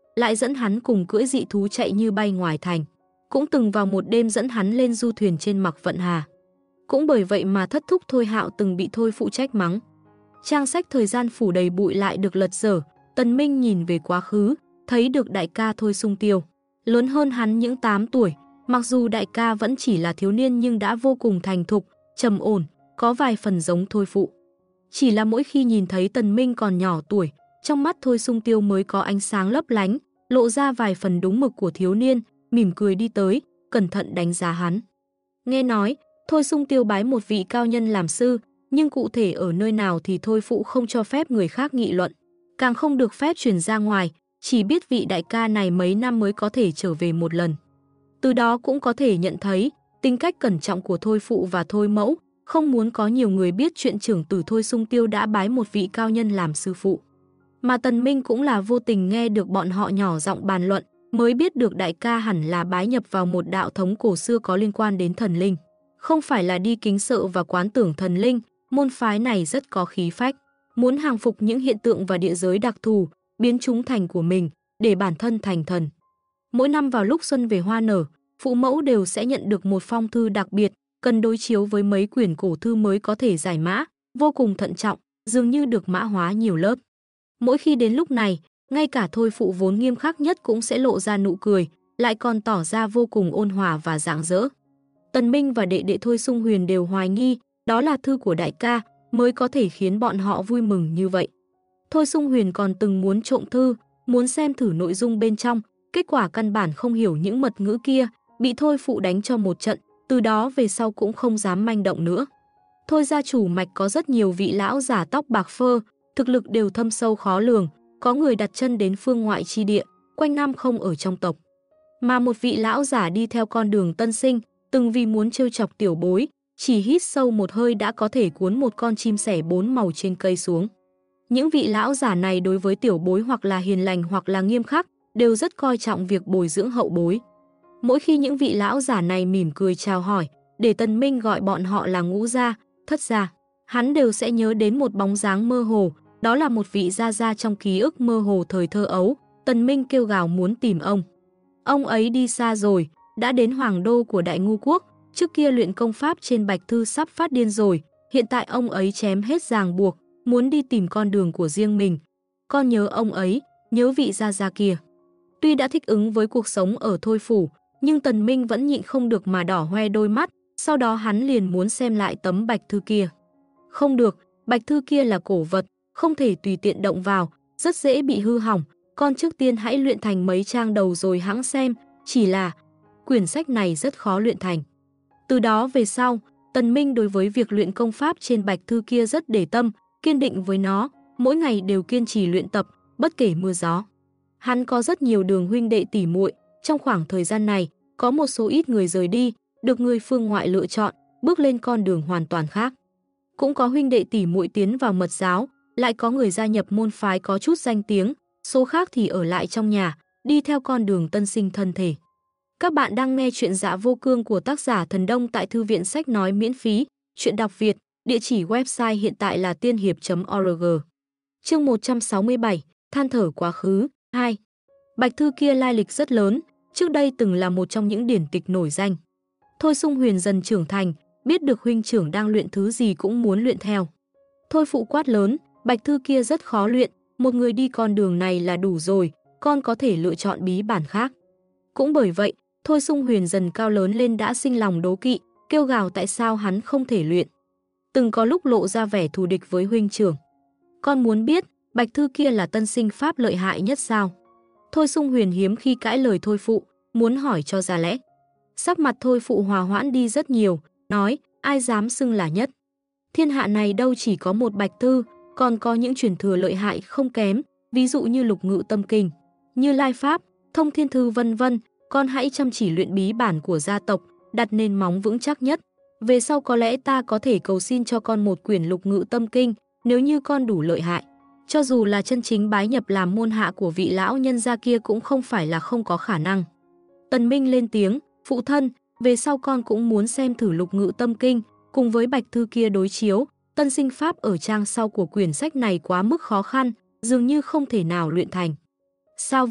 lại dẫn hắn cùng cưỡi dị thú chạy như bay ngoài thành. Cũng từng vào một đêm dẫn hắn lên du thuyền trên Mạc Vận Hà. Cũng bởi vậy mà thất thúc Thôi Hạo từng bị Thôi phụ trách mắng. Trang sách thời gian phủ đầy bụi lại được lật dở, Tần Minh nhìn về quá khứ, thấy được đại ca Thôi Sung Tiêu, lớn hơn hắn những 8 tuổi, mặc dù đại ca vẫn chỉ là thiếu niên nhưng đã vô cùng thành thục, trầm ổn, có vài phần giống Thôi phụ. Chỉ là mỗi khi nhìn thấy Tần Minh còn nhỏ tuổi, trong mắt Thôi Sung Tiêu mới có ánh sáng lấp lánh, lộ ra vài phần đúng mực của thiếu niên, mỉm cười đi tới, cẩn thận đánh giá hắn. Nghe nói, Thôi Sung Tiêu bái một vị cao nhân làm sư, nhưng cụ thể ở nơi nào thì Thôi phụ không cho phép người khác nghị luận, càng không được phép truyền ra ngoài, chỉ biết vị đại ca này mấy năm mới có thể trở về một lần. Từ đó cũng có thể nhận thấy tính cách cẩn trọng của Thôi phụ và Thôi mẫu, không muốn có nhiều người biết chuyện trưởng tử Thôi Sung Tiêu đã bái một vị cao nhân làm sư phụ. Mà Tần Minh cũng là vô tình nghe được bọn họ nhỏ giọng bàn luận, mới biết được đại ca hẳn là bái nhập vào một đạo thống cổ xưa có liên quan đến thần linh. Không phải là đi kính sợ và quán tưởng thần linh, môn phái này rất có khí phách, muốn hàng phục những hiện tượng và địa giới đặc thù, biến chúng thành của mình, để bản thân thành thần. Mỗi năm vào lúc xuân về hoa nở, phụ mẫu đều sẽ nhận được một phong thư đặc biệt, cần đối chiếu với mấy quyển cổ thư mới có thể giải mã, vô cùng thận trọng, dường như được mã hóa nhiều lớp. Mỗi khi đến lúc này, ngay cả Thôi phụ vốn nghiêm khắc nhất cũng sẽ lộ ra nụ cười, lại còn tỏ ra vô cùng ôn hòa và rạng rỡ. Tần Minh và đệ đệ Thôi Sung Huyền đều hoài nghi, đó là thư của đại ca, mới có thể khiến bọn họ vui mừng như vậy. Thôi Sung Huyền còn từng muốn trộm thư, muốn xem thử nội dung bên trong, kết quả căn bản không hiểu những mật ngữ kia, bị Thôi phụ đánh cho một trận, từ đó về sau cũng không dám manh động nữa. Thôi gia chủ mạch có rất nhiều vị lão giả tóc bạc phơ, thực lực đều thâm sâu khó lường, có người đặt chân đến phương ngoại chi địa, quanh năm không ở trong tộc. Mà một vị lão giả đi theo con đường tân sinh, từng vì muốn trêu chọc tiểu bối, chỉ hít sâu một hơi đã có thể cuốn một con chim sẻ 4 màu trên cây xuống. Những vị lão giả này đối với tiểu bối hoặc là hiền lành hoặc là nghiêm khắc, đều rất coi trọng việc bồi dưỡng hậu bối. Mỗi khi những vị lão giả này mỉm cười chào hỏi, để Tần Minh gọi bọn họ là Ngũ gia, Thất gia, hắn đều sẽ nhớ đến một bóng dáng mơ hồ, đó là một vị gia gia trong ký ức mơ hồ thời thơ ấu. Tần Minh kêu gào muốn tìm ông. Ông ấy đi xa rồi, đã đến hoàng đô của Đại Ngu quốc, trước kia luyện công pháp trên bạch thư sắp phát điên rồi, hiện tại ông ấy chém hết ràng buộc, muốn đi tìm con đường của riêng mình. Con nhớ ông ấy, nhớ vị gia gia kia. Tuy đã thích ứng với cuộc sống ở Thôi phủ, nhưng Tần Minh vẫn nhịn không được mà đỏ hoe đôi mắt, sau đó hắn liền muốn xem lại tấm bạch thư kia. Không được, bạch thư kia là cổ vật, không thể tùy tiện động vào, rất dễ bị hư hỏng, con trước tiên hãy luyện thành mấy trang đầu rồi hãng xem, chỉ là quyển sách này rất khó luyện thành. Từ đó về sau, Tần Minh đối với việc luyện công pháp trên bạch thư kia rất để tâm, kiên định với nó, mỗi ngày đều kiên trì luyện tập, bất kể mưa gió. Hắn có rất nhiều đường huynh đệ tỉ muội, trong khoảng thời gian này, có một số ít người rời đi, được người phương ngoại lựa chọn, bước lên con đường hoàn toàn khác. Cũng có huynh đệ tỉ muội tiến vào mật giáo, lại có người gia nhập môn phái có chút danh tiếng, số khác thì ở lại trong nhà, đi theo con đường tân sinh thân thể. Các bạn đang nghe chuyện Dạ Vô Cương của tác giả Thần Đông tại thư viện sách nói miễn phí, chuyện đọc Việt, địa chỉ website hiện tại là tiên hiệp.org. Chương 167, than thở quá khứ, 2. Bạch thư kia lai lịch rất lớn, trước đây từng là một trong những điển tịch nổi danh. Thôi Sung Huyền dần trưởng thành, biết được huynh trưởng đang luyện thứ gì cũng muốn luyện theo. Thôi phụ quát lớn, bạch thư kia rất khó luyện, một người đi con đường này là đủ rồi, con có thể lựa chọn bí bản khác. Cũng bởi vậy, Thôi Sung Huyền dần cao lớn lên đã sinh lòng đố kỵ, kêu gào tại sao hắn không thể luyện. Từng có lúc lộ ra vẻ thù địch với huynh trưởng. Con muốn biết, bạch thư kia là tân sinh pháp lợi hại nhất sao? Thôi Sung Huyền hiếm khi cãi lời Thôi phụ, muốn hỏi cho ra lẽ. Sắc mặt Thôi phụ hòa hoãn đi rất nhiều, nói, ai dám xưng là nhất. Thiên hạ này đâu chỉ có một bạch thư, còn có những truyền thừa lợi hại không kém, ví dụ như Lục Ngự Tâm Kinh, Như Lai Pháp, Thông Thiên Thư vân vân. Con hãy chăm chỉ luyện bí bản của gia tộc, đặt nền móng vững chắc nhất. Về sau có lẽ ta có thể cầu xin cho con một quyển Lục Ngự Tâm Kinh, nếu như con đủ lợi hại. Cho dù là chân chính bái nhập làm môn hạ của vị lão nhân gia kia cũng không phải là không có khả năng. Tần Minh lên tiếng, phụ thân, về sau con cũng muốn xem thử Lục Ngự Tâm Kinh, cùng với bạch thư kia đối chiếu. Tân sinh pháp ở trang sau của quyển sách này quá mức khó khăn, dường như không thể nào luyện thành. Sao vậy?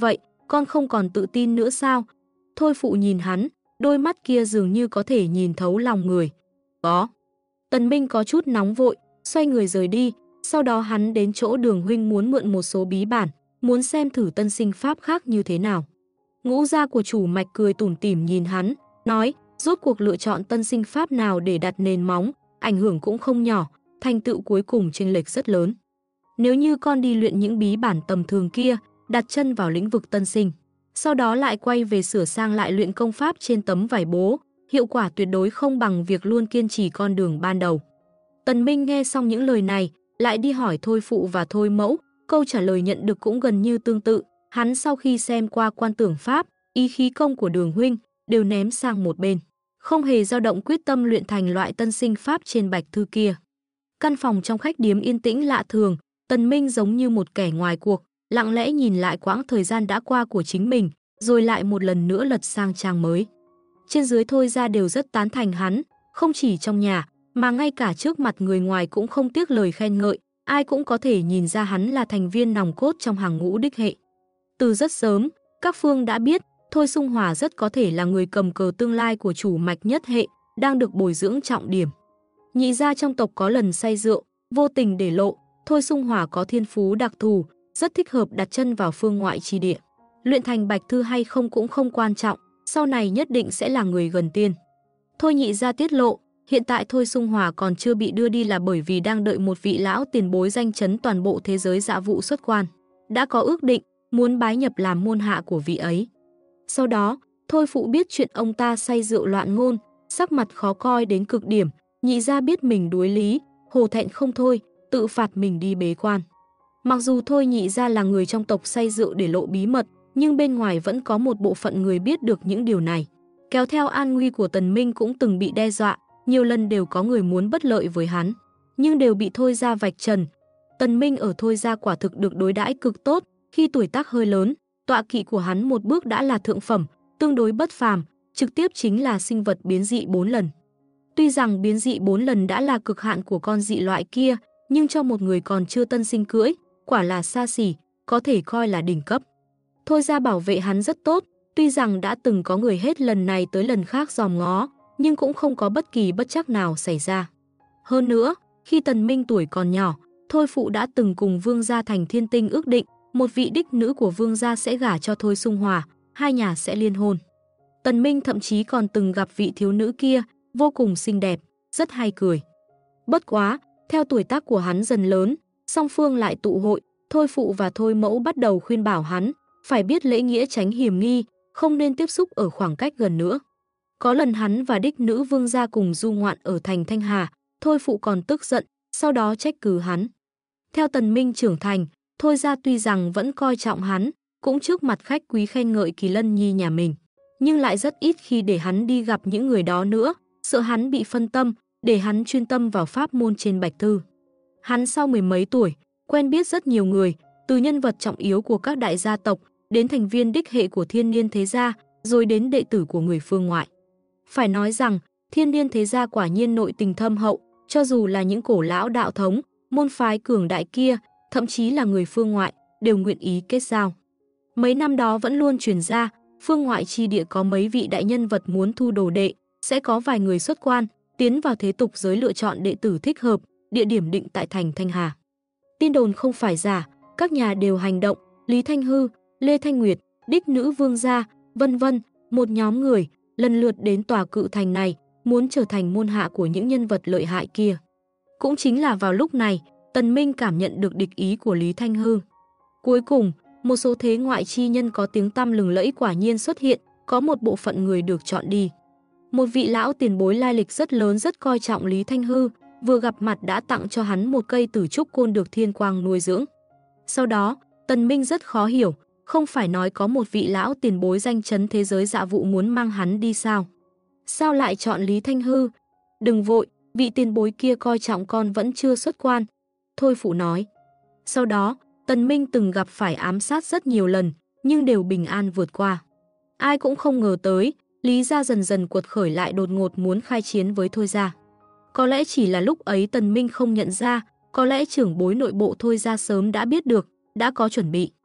con không còn tự tin nữa sao? Thôi Phụ nhìn hắn, đôi mắt kia dường như có thể nhìn thấu lòng người. Có. Tần Minh có chút nóng vội, xoay người rời đi, sau đó hắn đến chỗ Đường huynh muốn mượn một số bí bản, muốn xem thử tân sinh pháp khác như thế nào. Ngũ gia của chủ mạch cười tủm tỉm nhìn hắn, nói, rốt cuộc lựa chọn tân sinh pháp nào để đặt nền móng, ảnh hưởng cũng không nhỏ, thành tựu cuối cùng chênh lệch rất lớn. Nếu như con đi luyện những bí bản tầm thường kia, đặt chân vào lĩnh vực tân sinh, sau đó lại quay về sửa sang lại luyện công pháp trên tấm vải bố, hiệu quả tuyệt đối không bằng việc luôn kiên trì con đường ban đầu. Tần Minh nghe xong những lời này, lại đi hỏi Thôi Phụ và Thôi Mẫu, câu trả lời nhận được cũng gần như tương tự. Hắn sau khi xem qua quan tưởng pháp, ý khí công của Đường huynh, đều ném sang một bên, không hề dao động quyết tâm luyện thành loại tân sinh pháp trên bạch thư kia. Căn phòng trong khách điếm yên tĩnh lạ thường, Tần Minh giống như một kẻ ngoài cuộc, lặng lẽ nhìn lại quãng thời gian đã qua của chính mình, rồi lại một lần nữa lật sang trang mới. Trên dưới Thôi gia đều rất tán thành hắn, không chỉ trong nhà, mà ngay cả trước mặt người ngoài cũng không tiếc lời khen ngợi, ai cũng có thể nhìn ra hắn là thành viên nòng cốt trong hàng ngũ đích hệ. Từ rất sớm, các phương đã biết, Thôi Xung Hòa rất có thể là người cầm cờ tương lai của chủ mạch nhất hệ, đang được bồi dưỡng trọng điểm. Nhị gia trong tộc có lần say rượu, vô tình để lộ, Thôi Xung Hòa có thiên phú đặc thù, rất thích hợp đặt chân vào phương ngoại chi địa. Luyện thành bạch thư hay không cũng không quan trọng, sau này nhất định sẽ là người gần tiên. Thôi nhị gia tiết lộ, hiện tại Thôi Xung Hòa còn chưa bị đưa đi là bởi vì đang đợi một vị lão tiền bối danh chấn toàn bộ thế giới dạ vụ xuất quan. Đã có ước định, muốn bái nhập làm môn hạ của vị ấy. Sau đó, Thôi Phụ biết chuyện ông ta say rượu loạn ngôn, sắc mặt khó coi đến cực điểm, nhị gia biết mình đuối lý, hổ thẹn không thôi, tự phạt mình đi bế quan. Mặc dù Thôi nhị gia là người trong tộc say rượu để lộ bí mật, nhưng bên ngoài vẫn có một bộ phận người biết được những điều này. Kéo theo an nguy của Tần Minh cũng từng bị đe dọa, nhiều lần đều có người muốn bất lợi với hắn, nhưng đều bị Thôi gia vạch trần. Tần Minh ở Thôi gia quả thực được đối đãi cực tốt, khi tuổi tác hơi lớn, tọa kỵ của hắn một bước đã là thượng phẩm, tương đối bất phàm, trực tiếp chính là sinh vật biến dị 4 lần. Tuy rằng biến dị 4 lần đã là cực hạn của con dị loại kia, nhưng cho một người còn chưa tân sinh cưỡi, quả là xa xỉ, có thể coi là đỉnh cấp. Thôi gia bảo vệ hắn rất tốt, tuy rằng đã từng có người hết lần này tới lần khác dòm ngó, nhưng cũng không có bất kỳ bất trắc nào xảy ra. Hơn nữa, khi Tần Minh tuổi còn nhỏ, Thôi Phụ đã từng cùng Vương gia thành Thiên Tinh ước định, một vị đích nữ của Vương gia sẽ gả cho Thôi Xung Hòa, hai nhà sẽ liên hôn. Tần Minh thậm chí còn từng gặp vị thiếu nữ kia, vô cùng xinh đẹp, rất hay cười. Bất quá, theo tuổi tác của hắn dần lớn, song phương lại tụ hội, Thôi Phụ và Thôi Mẫu bắt đầu khuyên bảo hắn, phải biết lễ nghĩa tránh hiểm nghi, không nên tiếp xúc ở khoảng cách gần nữa. Có lần hắn và đích nữ Vương gia cùng du ngoạn ở thành Thanh Hà, Thôi Phụ còn tức giận, sau đó trách cứ hắn. Theo Tần Minh trưởng thành, Thôi gia tuy rằng vẫn coi trọng hắn, cũng trước mặt khách quý khen ngợi Kỳ Lân Nhi nhà mình, nhưng lại rất ít khi để hắn đi gặp những người đó nữa, sợ hắn bị phân tâm, để hắn chuyên tâm vào pháp môn trên bạch thư. Hắn sau mười mấy tuổi, quen biết rất nhiều người, từ nhân vật trọng yếu của các đại gia tộc, đến thành viên đích hệ của Thiên Niên Thế Gia, rồi đến đệ tử của người phương ngoại. Phải nói rằng, Thiên Niên Thế Gia quả nhiên nội tình thâm hậu, cho dù là những cổ lão đạo thống, môn phái cường đại kia, thậm chí là người phương ngoại, đều nguyện ý kết giao. Mấy năm đó vẫn luôn truyền ra, phương ngoại chi địa có mấy vị đại nhân vật muốn thu đồ đệ, sẽ có vài người xuất quan, tiến vào thế tục giới lựa chọn đệ tử thích hợp, địa điểm định tại thành Thanh Hà. Tin đồn không phải giả, các nhà đều hành động, Lý Thanh Hư, Lê Thanh Nguyệt, đích nữ Vương gia, vân vân, một nhóm người lần lượt đến tòa cự thành này, muốn trở thành môn hạ của những nhân vật lợi hại kia. Cũng chính là vào lúc này, Tần Minh cảm nhận được địch ý của Lý Thanh Hư. Cuối cùng, một số thế ngoại chi nhân có tiếng tăm lừng lẫy quả nhiên xuất hiện, có một bộ phận người được chọn đi. Một vị lão tiền bối lai lịch rất lớn rất coi trọng Lý Thanh Hư, vừa gặp mặt đã tặng cho hắn một cây tử trúc côn được thiên quang nuôi dưỡng. Sau đó, Tần Minh rất khó hiểu, không phải nói có một vị lão tiền bối danh chấn thế giới dạ vụ muốn mang hắn đi sao? Sao lại chọn Lý Thanh Hư? Đừng vội, vị tiền bối kia coi trọng con vẫn chưa xuất quan. Thôi Phụ nói. Sau đó, Tần Minh từng gặp phải ám sát rất nhiều lần, nhưng đều bình an vượt qua. Ai cũng không ngờ tới, Lý gia dần dần cuột khởi lại đột ngột muốn khai chiến với Thôi gia. Có lẽ chỉ là lúc ấy Tần Minh không nhận ra, có lẽ trưởng bối nội bộ Thôi gia sớm đã biết được, đã có chuẩn bị.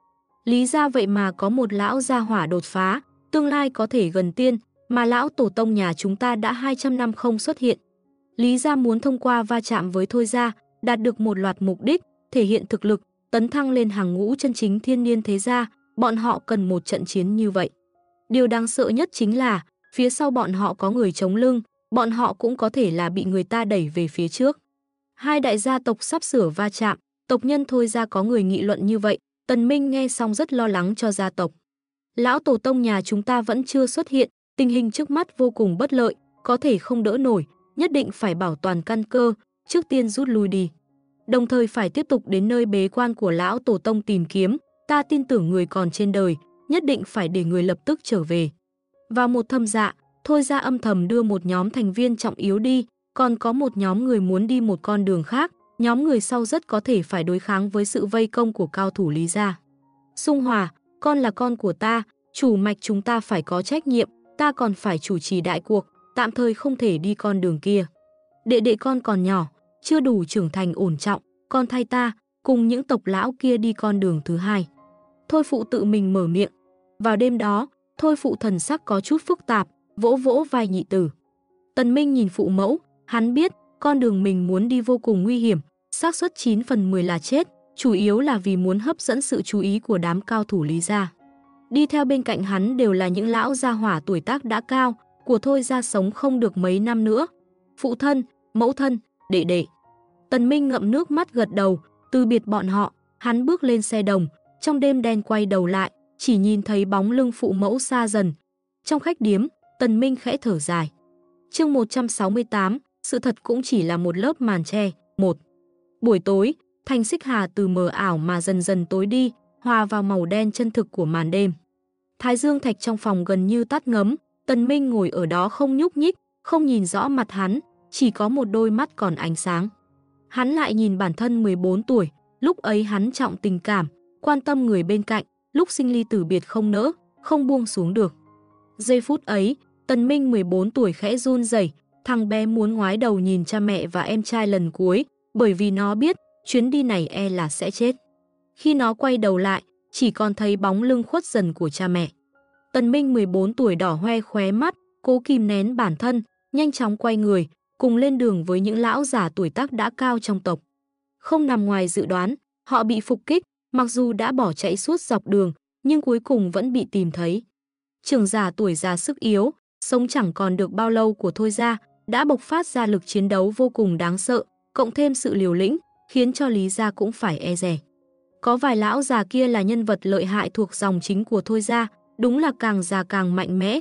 Lý gia vậy mà có một lão gia hỏa đột phá, tương lai có thể gần tiên, mà lão tổ tông nhà chúng ta đã 200 năm không xuất hiện. Lý gia muốn thông qua va chạm với Thôi gia, đạt được một loạt mục đích, thể hiện thực lực, tấn thăng lên hàng ngũ chân chính thiên niên thế gia, bọn họ cần một trận chiến như vậy. Điều đáng sợ nhất chính là, phía sau bọn họ có người chống lưng, bọn họ cũng có thể là bị người ta đẩy về phía trước. Hai đại gia tộc sắp sửa va chạm, tộc nhân Thôi gia có người nghị luận như vậy, Tần Minh nghe xong rất lo lắng cho gia tộc. Lão tổ tông nhà chúng ta vẫn chưa xuất hiện, tình hình trước mắt vô cùng bất lợi, có thể không đỡ nổi, nhất định phải bảo toàn căn cơ, trước tiên rút lui đi. Đồng thời phải tiếp tục đến nơi bế quan của lão tổ tông tìm kiếm, ta tin tưởng người còn trên đời, nhất định phải để người lập tức trở về. Vào một thâm dạ, Thôi gia âm thầm đưa một nhóm thành viên trọng yếu đi, còn có một nhóm người muốn đi một con đường khác, nhóm người sau rất có thể phải đối kháng với sự vây công của cao thủ Lý gia. Sung Hòa, con là con của ta, chủ mạch chúng ta phải có trách nhiệm, ta còn phải chủ trì đại cuộc, tạm thời không thể đi con đường kia. Đệ đệ con còn nhỏ, chưa đủ trưởng thành ổn trọng, con thay ta, cùng những tộc lão kia đi con đường thứ hai. Thôi phụ tự mình mở miệng. Vào đêm đó, Thôi phụ thần sắc có chút phức tạp, vỗ vỗ vai nhị tử. Tần Minh nhìn phụ mẫu, hắn biết con đường mình muốn đi vô cùng nguy hiểm, xác suất 9 phần 10 là chết, chủ yếu là vì muốn hấp dẫn sự chú ý của đám cao thủ Lý gia. Đi theo bên cạnh hắn đều là những lão gia hỏa tuổi tác đã cao, của Thôi gia sống không được mấy năm nữa. Phụ thân, mẫu thân, đệ đệ. Tần Minh ngậm nước mắt gật đầu, từ biệt bọn họ, hắn bước lên xe đồng, trong đêm đen quay đầu lại, chỉ nhìn thấy bóng lưng phụ mẫu xa dần. Trong khách điếm, Tần Minh khẽ thở dài. Chương 168, sự thật cũng chỉ là một lớp màn che. 1. Buổi tối, thành xích hà từ mờ ảo mà dần dần tối đi, hòa vào màu đen chân thực của màn đêm. Thái dương thạch trong phòng gần như tắt ngấm, Tần Minh ngồi ở đó không nhúc nhích, không nhìn rõ mặt hắn, chỉ có một đôi mắt còn ánh sáng. Hắn lại nhìn bản thân 14 tuổi, lúc ấy hắn trọng tình cảm, quan tâm người bên cạnh, lúc sinh ly tử biệt không nỡ, không buông xuống được. Giây phút ấy, Tần Minh 14 tuổi khẽ run rẩy, thằng bé muốn ngoái đầu nhìn cha mẹ và em trai lần cuối, bởi vì nó biết chuyến đi này e là sẽ chết. Khi nó quay đầu lại, chỉ còn thấy bóng lưng khuất dần của cha mẹ. Tần Minh 14 tuổi đỏ hoe khóe mắt, cố kìm nén bản thân, nhanh chóng quay người, cùng lên đường với những lão giả tuổi tác đã cao trong tộc. Không nằm ngoài dự đoán, họ bị phục kích, mặc dù đã bỏ chạy suốt dọc đường, nhưng cuối cùng vẫn bị tìm thấy. Trưởng giả tuổi già sức yếu, sống chẳng còn được bao lâu của Thôi gia, đã bộc phát ra lực chiến đấu vô cùng đáng sợ, cộng thêm sự liều lĩnh, khiến cho Lý gia cũng phải e dè. Có vài lão già kia là nhân vật lợi hại thuộc dòng chính của Thôi gia, đúng là càng già càng mạnh mẽ.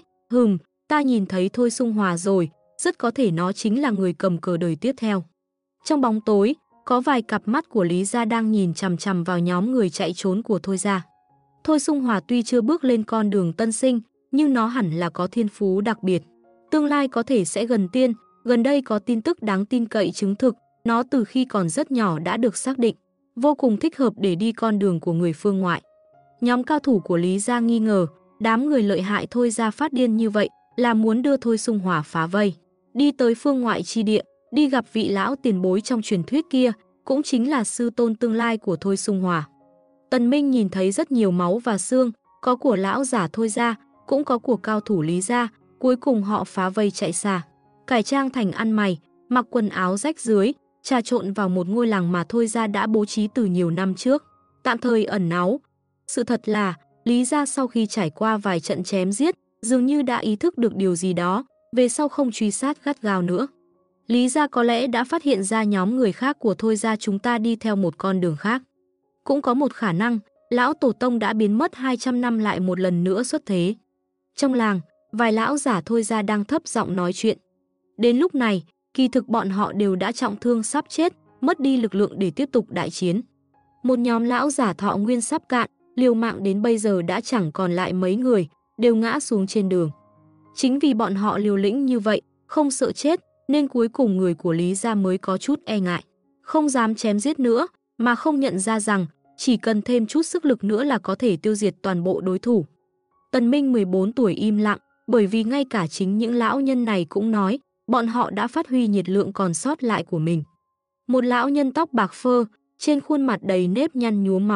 Ta nhìn thấy Thôi Sung Hòa rồi, rất có thể nó chính là người cầm cờ đời tiếp theo. Trong bóng tối, có vài cặp mắt của Lý gia đang nhìn chằm chằm vào nhóm người chạy trốn của Thôi gia. Thôi Sung Hòa tuy chưa bước lên con đường tân sinh, nhưng nó hẳn là có thiên phú đặc biệt. Tương lai có thể sẽ gần tiên, gần đây có tin tức đáng tin cậy chứng thực, nó từ khi còn rất nhỏ đã được xác định, vô cùng thích hợp để đi con đường của người phương ngoại. Nhóm cao thủ của Lý gia nghi ngờ, đám người lợi hại Thôi gia phát điên như vậy là muốn đưa Thôi Sung Hòa phá vây, đi tới phương ngoại chi địa, đi gặp vị lão tiền bối trong truyền thuyết kia, cũng chính là sư tôn tương lai của Thôi Sung Hòa. Tần Minh nhìn thấy rất nhiều máu và xương, có của lão giả Thôi gia, cũng có của cao thủ Lý gia, cuối cùng họ phá vây chạy xa. Cải trang thành ăn mày, mặc quần áo rách rưới, trà trộn vào một ngôi làng mà Thôi gia đã bố trí từ nhiều năm trước, tạm thời ẩn náu. Sự thật là, Lý gia sau khi trải qua vài trận chém giết, dường như đã ý thức được điều gì đó, về sau không truy sát gắt gao nữa. Lý gia có lẽ đã phát hiện ra nhóm người khác của Thôi gia chúng ta đi theo một con đường khác. Cũng có một khả năng, lão tổ tông đã biến mất 200 năm lại một lần nữa xuất thế. Trong làng, vài lão giả Thôi gia đang thấp giọng nói chuyện. Đến lúc này, kỳ thực bọn họ đều đã trọng thương sắp chết, mất đi lực lượng để tiếp tục đại chiến. Một nhóm lão giả thọ nguyên sắp cạn, liều mạng đến bây giờ đã chẳng còn lại mấy người, đều ngã xuống trên đường. Chính vì bọn họ liều lĩnh như vậy, không sợ chết, nên cuối cùng người của Lý gia mới có chút e ngại, không dám chém giết nữa, mà không nhận ra rằng chỉ cần thêm chút sức lực nữa là có thể tiêu diệt toàn bộ đối thủ. Tần Minh 14 tuổi im lặng, bởi vì ngay cả chính những lão nhân này cũng nói, bọn họ đã phát huy nhiệt lượng còn sót lại của mình. Một lão nhân tóc bạc phơ, trên khuôn mặt đầy nếp nhăn nhuốm máu,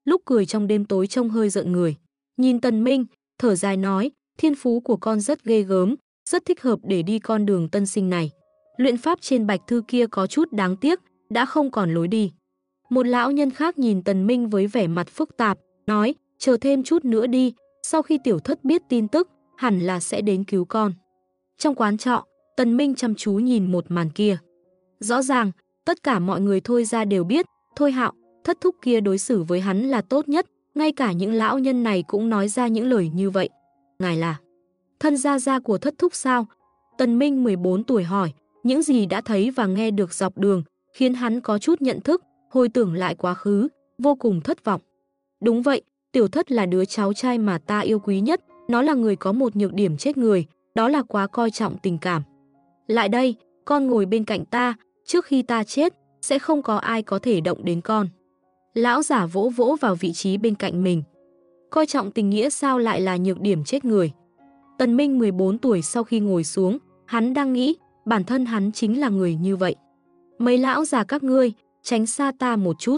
lúc cười trong đêm tối trông hơi rợn người. Nhìn Tần Minh, thở dài nói, thiên phú của con rất ghê gớm, rất thích hợp để đi con đường tân sinh này. Luyện pháp trên bạch thư kia có chút đáng tiếc, đã không còn lối đi. Một lão nhân khác nhìn Tần Minh với vẻ mặt phức tạp, nói, chờ thêm chút nữa đi, sau khi tiểu thất biết tin tức, hẳn là sẽ đến cứu con. Trong quán trọ, Tần Minh chăm chú nhìn một màn kia. Rõ ràng, tất cả mọi người Thôi gia đều biết, Thôi Hạo, thất thúc kia đối xử với hắn là tốt nhất, ngay cả những lão nhân này cũng nói ra những lời như vậy. Ngài là thân gia của thất thúc sao? Tần Minh 14 tuổi hỏi, những gì đã thấy và nghe được dọc đường, khiến hắn có chút nhận thức, hồi tưởng lại quá khứ, vô cùng thất vọng. Đúng vậy, tiểu thất là đứa cháu trai mà ta yêu quý nhất, nó là người có một nhược điểm chết người, đó là quá coi trọng tình cảm. Lại đây, con ngồi bên cạnh ta, trước khi ta chết, sẽ không có ai có thể động đến con. Lão giả vỗ vỗ vào vị trí bên cạnh mình. Coi trọng tình nghĩa sao lại là nhược điểm chết người? Tần Minh 14 tuổi sau khi ngồi xuống, hắn đang nghĩ, bản thân hắn chính là người như vậy. Mấy lão già các ngươi, tránh xa ta một chút.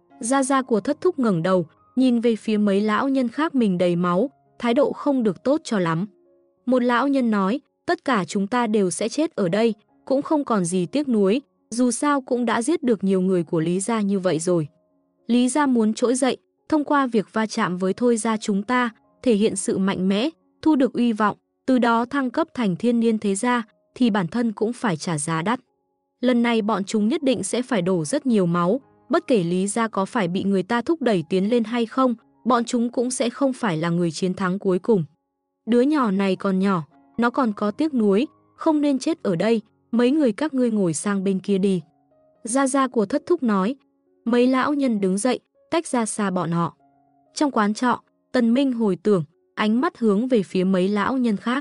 Gia của thất thúc ngẩng đầu, nhìn về phía mấy lão nhân khác mình đầy máu, thái độ không được tốt cho lắm. Một lão nhân nói, tất cả chúng ta đều sẽ chết ở đây, cũng không còn gì tiếc nuối, dù sao cũng đã giết được nhiều người của Lý gia như vậy rồi. Lý gia muốn trỗi dậy, thông qua việc va chạm với Thôi gia chúng ta, thể hiện sự mạnh mẽ, thu được uy vọng, từ đó thăng cấp thành thiên niên thế gia, thì bản thân cũng phải trả giá đắt. Lần này bọn chúng nhất định sẽ phải đổ rất nhiều máu, bất kể Lý gia có phải bị người ta thúc đẩy tiến lên hay không, bọn chúng cũng sẽ không phải là người chiến thắng cuối cùng. Đứa nhỏ này còn nhỏ, nó còn có tiếc nuối, không nên chết ở đây, mấy người các ngươi ngồi sang bên kia đi. Gia của thất thúc nói. Mấy lão nhân đứng dậy, tách ra xa bọn họ. Trong quán trọ, Tần Minh hồi tưởng, ánh mắt hướng về phía mấy lão nhân khác.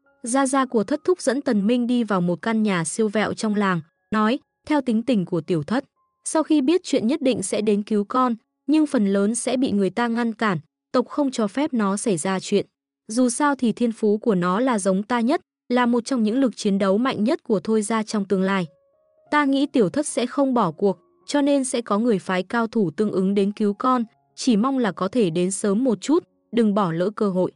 Gia của thất thúc dẫn Tần Minh đi vào một căn nhà siêu vẹo trong làng, nói, theo tính tình của tiểu thất, sau khi biết chuyện nhất định sẽ đến cứu con, nhưng phần lớn sẽ bị người ta ngăn cản, tộc không cho phép nó xảy ra chuyện. Dù sao thì thiên phú của nó là giống ta nhất, là một trong những lực chiến đấu mạnh nhất của Thôi gia trong tương lai. Ta nghĩ tiểu thất sẽ không bỏ cuộc, cho nên sẽ có người phái cao thủ tương ứng đến cứu con, chỉ mong là có thể đến sớm một chút, đừng bỏ lỡ cơ hội.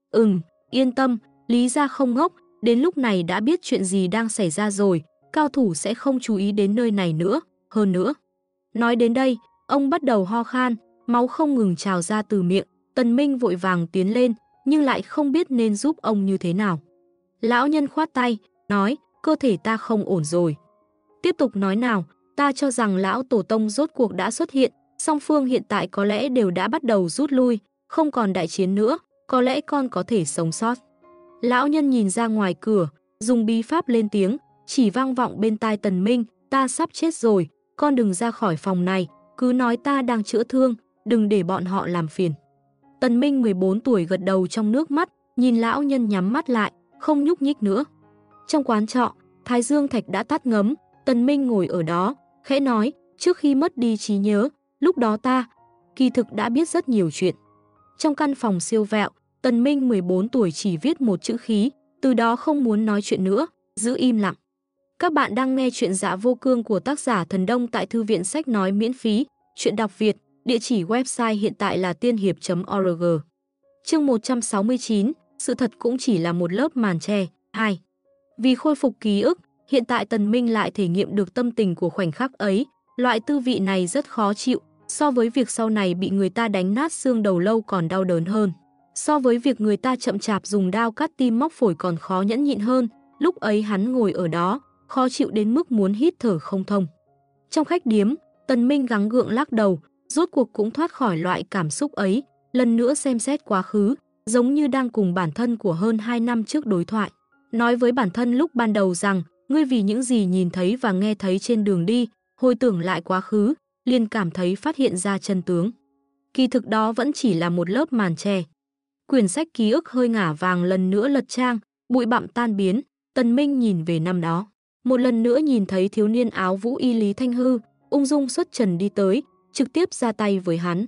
Yên tâm, Lý gia không ngốc, đến lúc này đã biết chuyện gì đang xảy ra rồi, cao thủ sẽ không chú ý đến nơi này nữa, hơn nữa. Nói đến đây, ông bắt đầu ho khan, máu không ngừng trào ra từ miệng, Tần Minh vội vàng tiến lên, nhưng lại không biết nên giúp ông như thế nào. Lão nhân khoát tay, nói, cơ thể ta không ổn rồi. Tiếp tục nói nào, ta cho rằng lão tổ tông rốt cuộc đã xuất hiện, song phương hiện tại có lẽ đều đã bắt đầu rút lui, không còn đại chiến nữa, có lẽ con có thể sống sót. Lão nhân nhìn ra ngoài cửa, dùng bí pháp lên tiếng, chỉ vang vọng bên tai Tần Minh, ta sắp chết rồi, con đừng ra khỏi phòng này, cứ nói ta đang chữa thương, đừng để bọn họ làm phiền. Tần Minh 14 tuổi gật đầu trong nước mắt, nhìn lão nhân nhắm mắt lại, không nhúc nhích nữa. Trong quán trọ, Thái Dương Thạch đã tắt ngấm, Tần Minh ngồi ở đó, khẽ nói, trước khi mất đi trí nhớ, lúc đó ta, kỳ thực đã biết rất nhiều chuyện. Trong căn phòng siêu vẹo, Tần Minh 14 tuổi chỉ viết một chữ khí, từ đó không muốn nói chuyện nữa, giữ im lặng. Các bạn đang nghe chuyện Dạ Vô Cương của tác giả Thần Đông tại Thư viện Sách Nói miễn phí, chuyện đọc Việt, địa chỉ website hiện tại là tiên hiệp.org. Chương 169, sự thật cũng chỉ là một lớp màn che. 2. Vì khôi phục ký ức, hiện tại Tần Minh lại thể nghiệm được tâm tình của khoảnh khắc ấy, loại tư vị này rất khó chịu, so với việc sau này bị người ta đánh nát xương đầu lâu còn đau đớn hơn. So với việc người ta chậm chạp dùng đao cắt tim móc phổi còn khó nhẫn nhịn hơn, lúc ấy hắn ngồi ở đó, khó chịu đến mức muốn hít thở không thông. Trong khách điếm, Tần Minh gắng gượng lắc đầu, rốt cuộc cũng thoát khỏi loại cảm xúc ấy, lần nữa xem xét quá khứ, giống như đang cùng bản thân của hơn 2 năm trước đối thoại. Nói với bản thân lúc ban đầu rằng, ngươi vì những gì nhìn thấy và nghe thấy trên đường đi, hồi tưởng lại quá khứ, liền cảm thấy phát hiện ra chân tướng. Kỳ thực đó vẫn chỉ là một lớp màn che. Quyển sách ký ức hơi ngả vàng lần nữa lật trang, bụi bặm tan biến, Tần Minh nhìn về năm đó. Một lần nữa nhìn thấy thiếu niên áo vũ y Lý Thanh Hư, ung dung xuất trần đi tới, trực tiếp ra tay với hắn.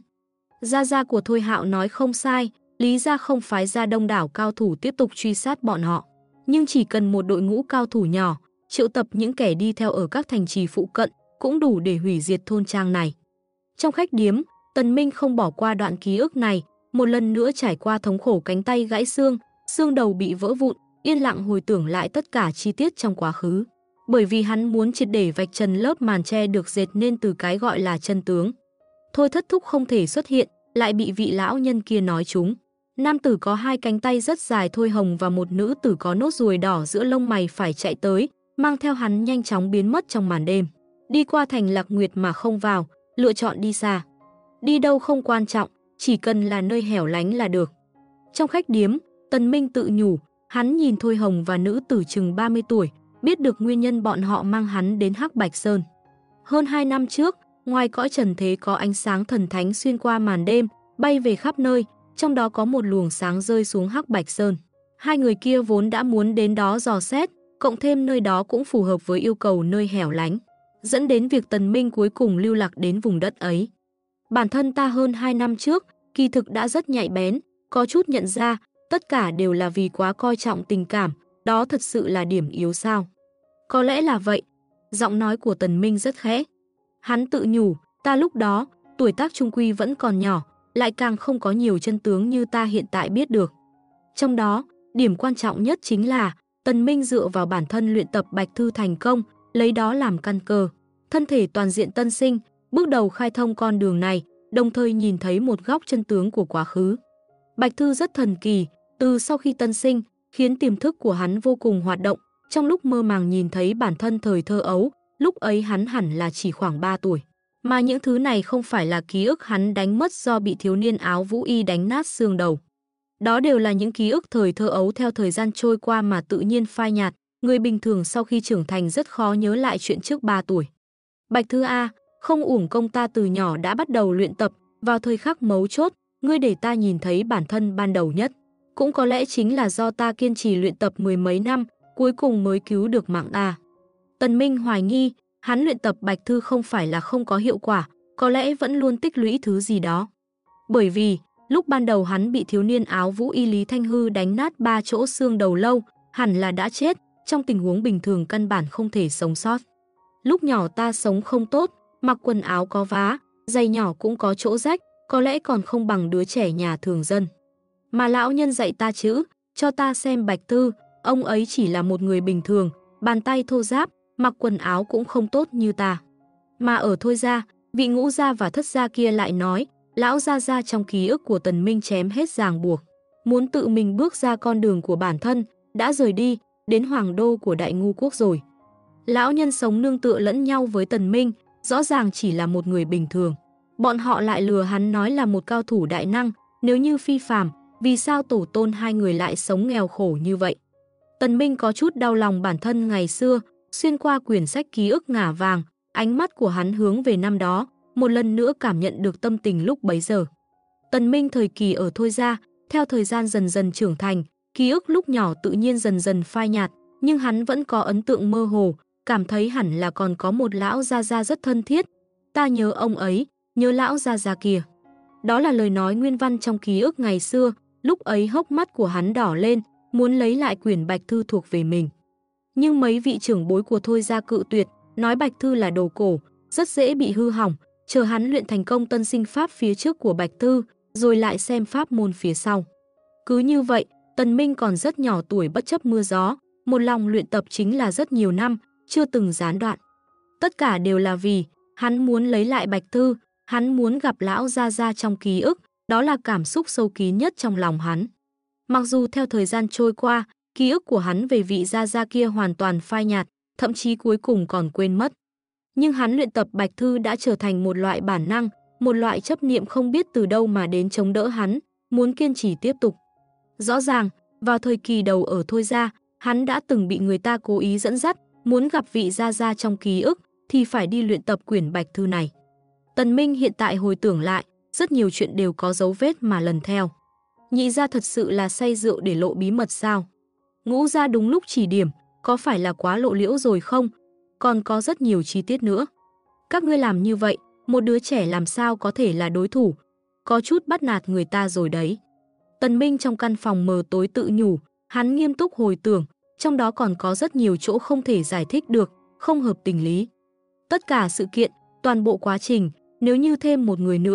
Gia của Thôi Hạo nói không sai, Lý gia không phái ra đông đảo cao thủ tiếp tục truy sát bọn họ. Nhưng chỉ cần một đội ngũ cao thủ nhỏ, triệu tập những kẻ đi theo ở các thành trì phụ cận, cũng đủ để hủy diệt thôn trang này. Trong khách điếm, Tần Minh không bỏ qua đoạn ký ức này, một lần nữa trải qua thống khổ cánh tay gãy xương, xương đầu bị vỡ vụn, yên lặng hồi tưởng lại tất cả chi tiết trong quá khứ. Bởi vì hắn muốn triệt để vạch trần lớp màn che được dệt nên từ cái gọi là chân tướng. Thôi Thất Thúc không thể xuất hiện, lại bị vị lão nhân kia nói trúng. Nam tử có hai cánh tay rất dài Thôi Hồng và một nữ tử có nốt ruồi đỏ giữa lông mày phải chạy tới, mang theo hắn nhanh chóng biến mất trong màn đêm. Đi qua thành Lạc Nguyệt mà không vào, lựa chọn đi xa. Đi đâu không quan trọng, chỉ cần là nơi hẻo lánh là được. Trong khách điếm, Tần Minh tự nhủ, hắn nhìn Thôi Hồng và nữ tử chừng 30 tuổi, biết được nguyên nhân bọn họ mang hắn đến Hắc Bạch Sơn. Hơn 2 năm trước, ngoài cõi trần thế có ánh sáng thần thánh xuyên qua màn đêm, bay về khắp nơi, trong đó có một luồng sáng rơi xuống Hắc Bạch Sơn. Hai người kia vốn đã muốn đến đó dò xét, cộng thêm nơi đó cũng phù hợp với yêu cầu nơi hẻo lánh, dẫn đến việc Tần Minh cuối cùng lưu lạc đến vùng đất ấy. Bản thân ta hơn 2 năm trước, kỳ thực đã rất nhạy bén, có chút nhận ra, tất cả đều là vì quá coi trọng tình cảm, đó thật sự là điểm yếu sao? Có lẽ là vậy. Giọng nói của Tần Minh rất khẽ. Hắn tự nhủ, ta lúc đó, tuổi tác trung quy vẫn còn nhỏ, lại càng không có nhiều chân tướng như ta hiện tại biết được. Trong đó, điểm quan trọng nhất chính là Tần Minh dựa vào bản thân luyện tập Bạch Thư thành công, lấy đó làm căn cơ. Thân thể toàn diện tân sinh, bước đầu khai thông con đường này, đồng thời nhìn thấy một góc chân tướng của quá khứ. Bạch Thư rất thần kỳ, từ sau khi tân sinh, khiến tiềm thức của hắn vô cùng hoạt động, trong lúc mơ màng nhìn thấy bản thân thời thơ ấu, lúc ấy hắn hẳn là chỉ khoảng 3 tuổi. Mà những thứ này không phải là ký ức hắn đánh mất do bị thiếu niên áo vũ y đánh nát xương đầu. Đó đều là những ký ức thời thơ ấu theo thời gian trôi qua mà tự nhiên phai nhạt, người bình thường sau khi trưởng thành rất khó nhớ lại chuyện trước 3 tuổi. Bạch Thư A, không uổng công ta từ nhỏ đã bắt đầu luyện tập, vào thời khắc mấu chốt, ngươi để ta nhìn thấy bản thân ban đầu nhất. Cũng có lẽ chính là do ta kiên trì luyện tập 10 mấy năm, cuối cùng mới cứu được mạng ta. Tần Minh hoài nghi, hắn luyện tập Bạch Thư không phải là không có hiệu quả, có lẽ vẫn luôn tích lũy thứ gì đó. Bởi vì, lúc ban đầu hắn bị thiếu niên áo vũ y Lý Thanh Hư đánh nát 3 chỗ xương đầu lâu, hẳn là đã chết, trong tình huống bình thường căn bản không thể sống sót. Lúc nhỏ ta sống không tốt, mặc quần áo có vá, giày nhỏ cũng có chỗ rách, có lẽ còn không bằng đứa trẻ nhà thường dân. Mà lão nhân dạy ta chữ, cho ta xem Bạch Thư, ông ấy chỉ là một người bình thường, bàn tay thô ráp, mặc quần áo cũng không tốt như ta. Mà ở Thôi gia, vị Ngũ gia và Thất gia kia lại nói, lão gia trong ký ức của Tần Minh chém hết ràng buộc, muốn tự mình bước ra con đường của bản thân, đã rời đi, đến hoàng đô của Đại Ngu quốc rồi. Lão nhân sống nương tựa lẫn nhau với Tần Minh, rõ ràng chỉ là một người bình thường. Bọn họ lại lừa hắn nói là một cao thủ đại năng, nếu như phi phàm, vì sao tổ tôn hai người lại sống nghèo khổ như vậy? Tần Minh có chút đau lòng bản thân ngày xưa, xuyên qua quyển sách ký ức ngả vàng, ánh mắt của hắn hướng về năm đó, một lần nữa cảm nhận được tâm tình lúc bấy giờ. Tần Minh thời kỳ ở Thôi gia, theo thời gian dần dần trưởng thành, ký ức lúc nhỏ tự nhiên dần dần phai nhạt, nhưng hắn vẫn có ấn tượng mơ hồ, cảm thấy hẳn là còn có một lão gia gia rất thân thiết. Ta nhớ ông ấy, nhớ lão gia gia kia. Đó là lời nói nguyên văn trong ký ức ngày xưa, lúc ấy hốc mắt của hắn đỏ lên, muốn lấy lại quyển Bạch Thư thuộc về mình. Nhưng mấy vị trưởng bối của Thôi gia cự tuyệt, nói Bạch Thư là đồ cổ, rất dễ bị hư hỏng, chờ hắn luyện thành công tân sinh pháp phía trước của Bạch Thư, rồi lại xem pháp môn phía sau. Cứ như vậy, Tần Minh còn rất nhỏ tuổi bất chấp mưa gió, một lòng luyện tập chính là rất nhiều năm, chưa từng gián đoạn. Tất cả đều là vì, hắn muốn lấy lại Bạch Thư, hắn muốn gặp lão gia gia trong ký ức, đó là cảm xúc sâu kín nhất trong lòng hắn. Mặc dù theo thời gian trôi qua, ký ức của hắn về vị gia gia kia hoàn toàn phai nhạt, thậm chí cuối cùng còn quên mất. Nhưng hắn luyện tập Bạch Thư đã trở thành một loại bản năng, một loại chấp niệm không biết từ đâu mà đến chống đỡ hắn, muốn kiên trì tiếp tục. Rõ ràng, vào thời kỳ đầu ở Thôi gia, hắn đã từng bị người ta cố ý dẫn dắt, muốn gặp vị gia gia trong ký ức thì phải đi luyện tập quyển Bạch Thư này. Tần Minh hiện tại hồi tưởng lại, rất nhiều chuyện đều có dấu vết mà lần theo. Nhị gia thật sự là say rượu để lộ bí mật sao? Ngũ gia đúng lúc chỉ điểm, có phải là quá lộ liễu rồi không? Còn có rất nhiều chi tiết nữa. Các ngươi làm như vậy, một đứa trẻ làm sao có thể là đối thủ? Có chút bắt nạt người ta rồi đấy. Tần Minh trong căn phòng mờ tối tự nhủ, hắn nghiêm túc hồi tưởng, trong đó còn có rất nhiều chỗ không thể giải thích được, không hợp tình lý. Tất cả sự kiện, toàn bộ quá trình, nếu như thêm một người nữa,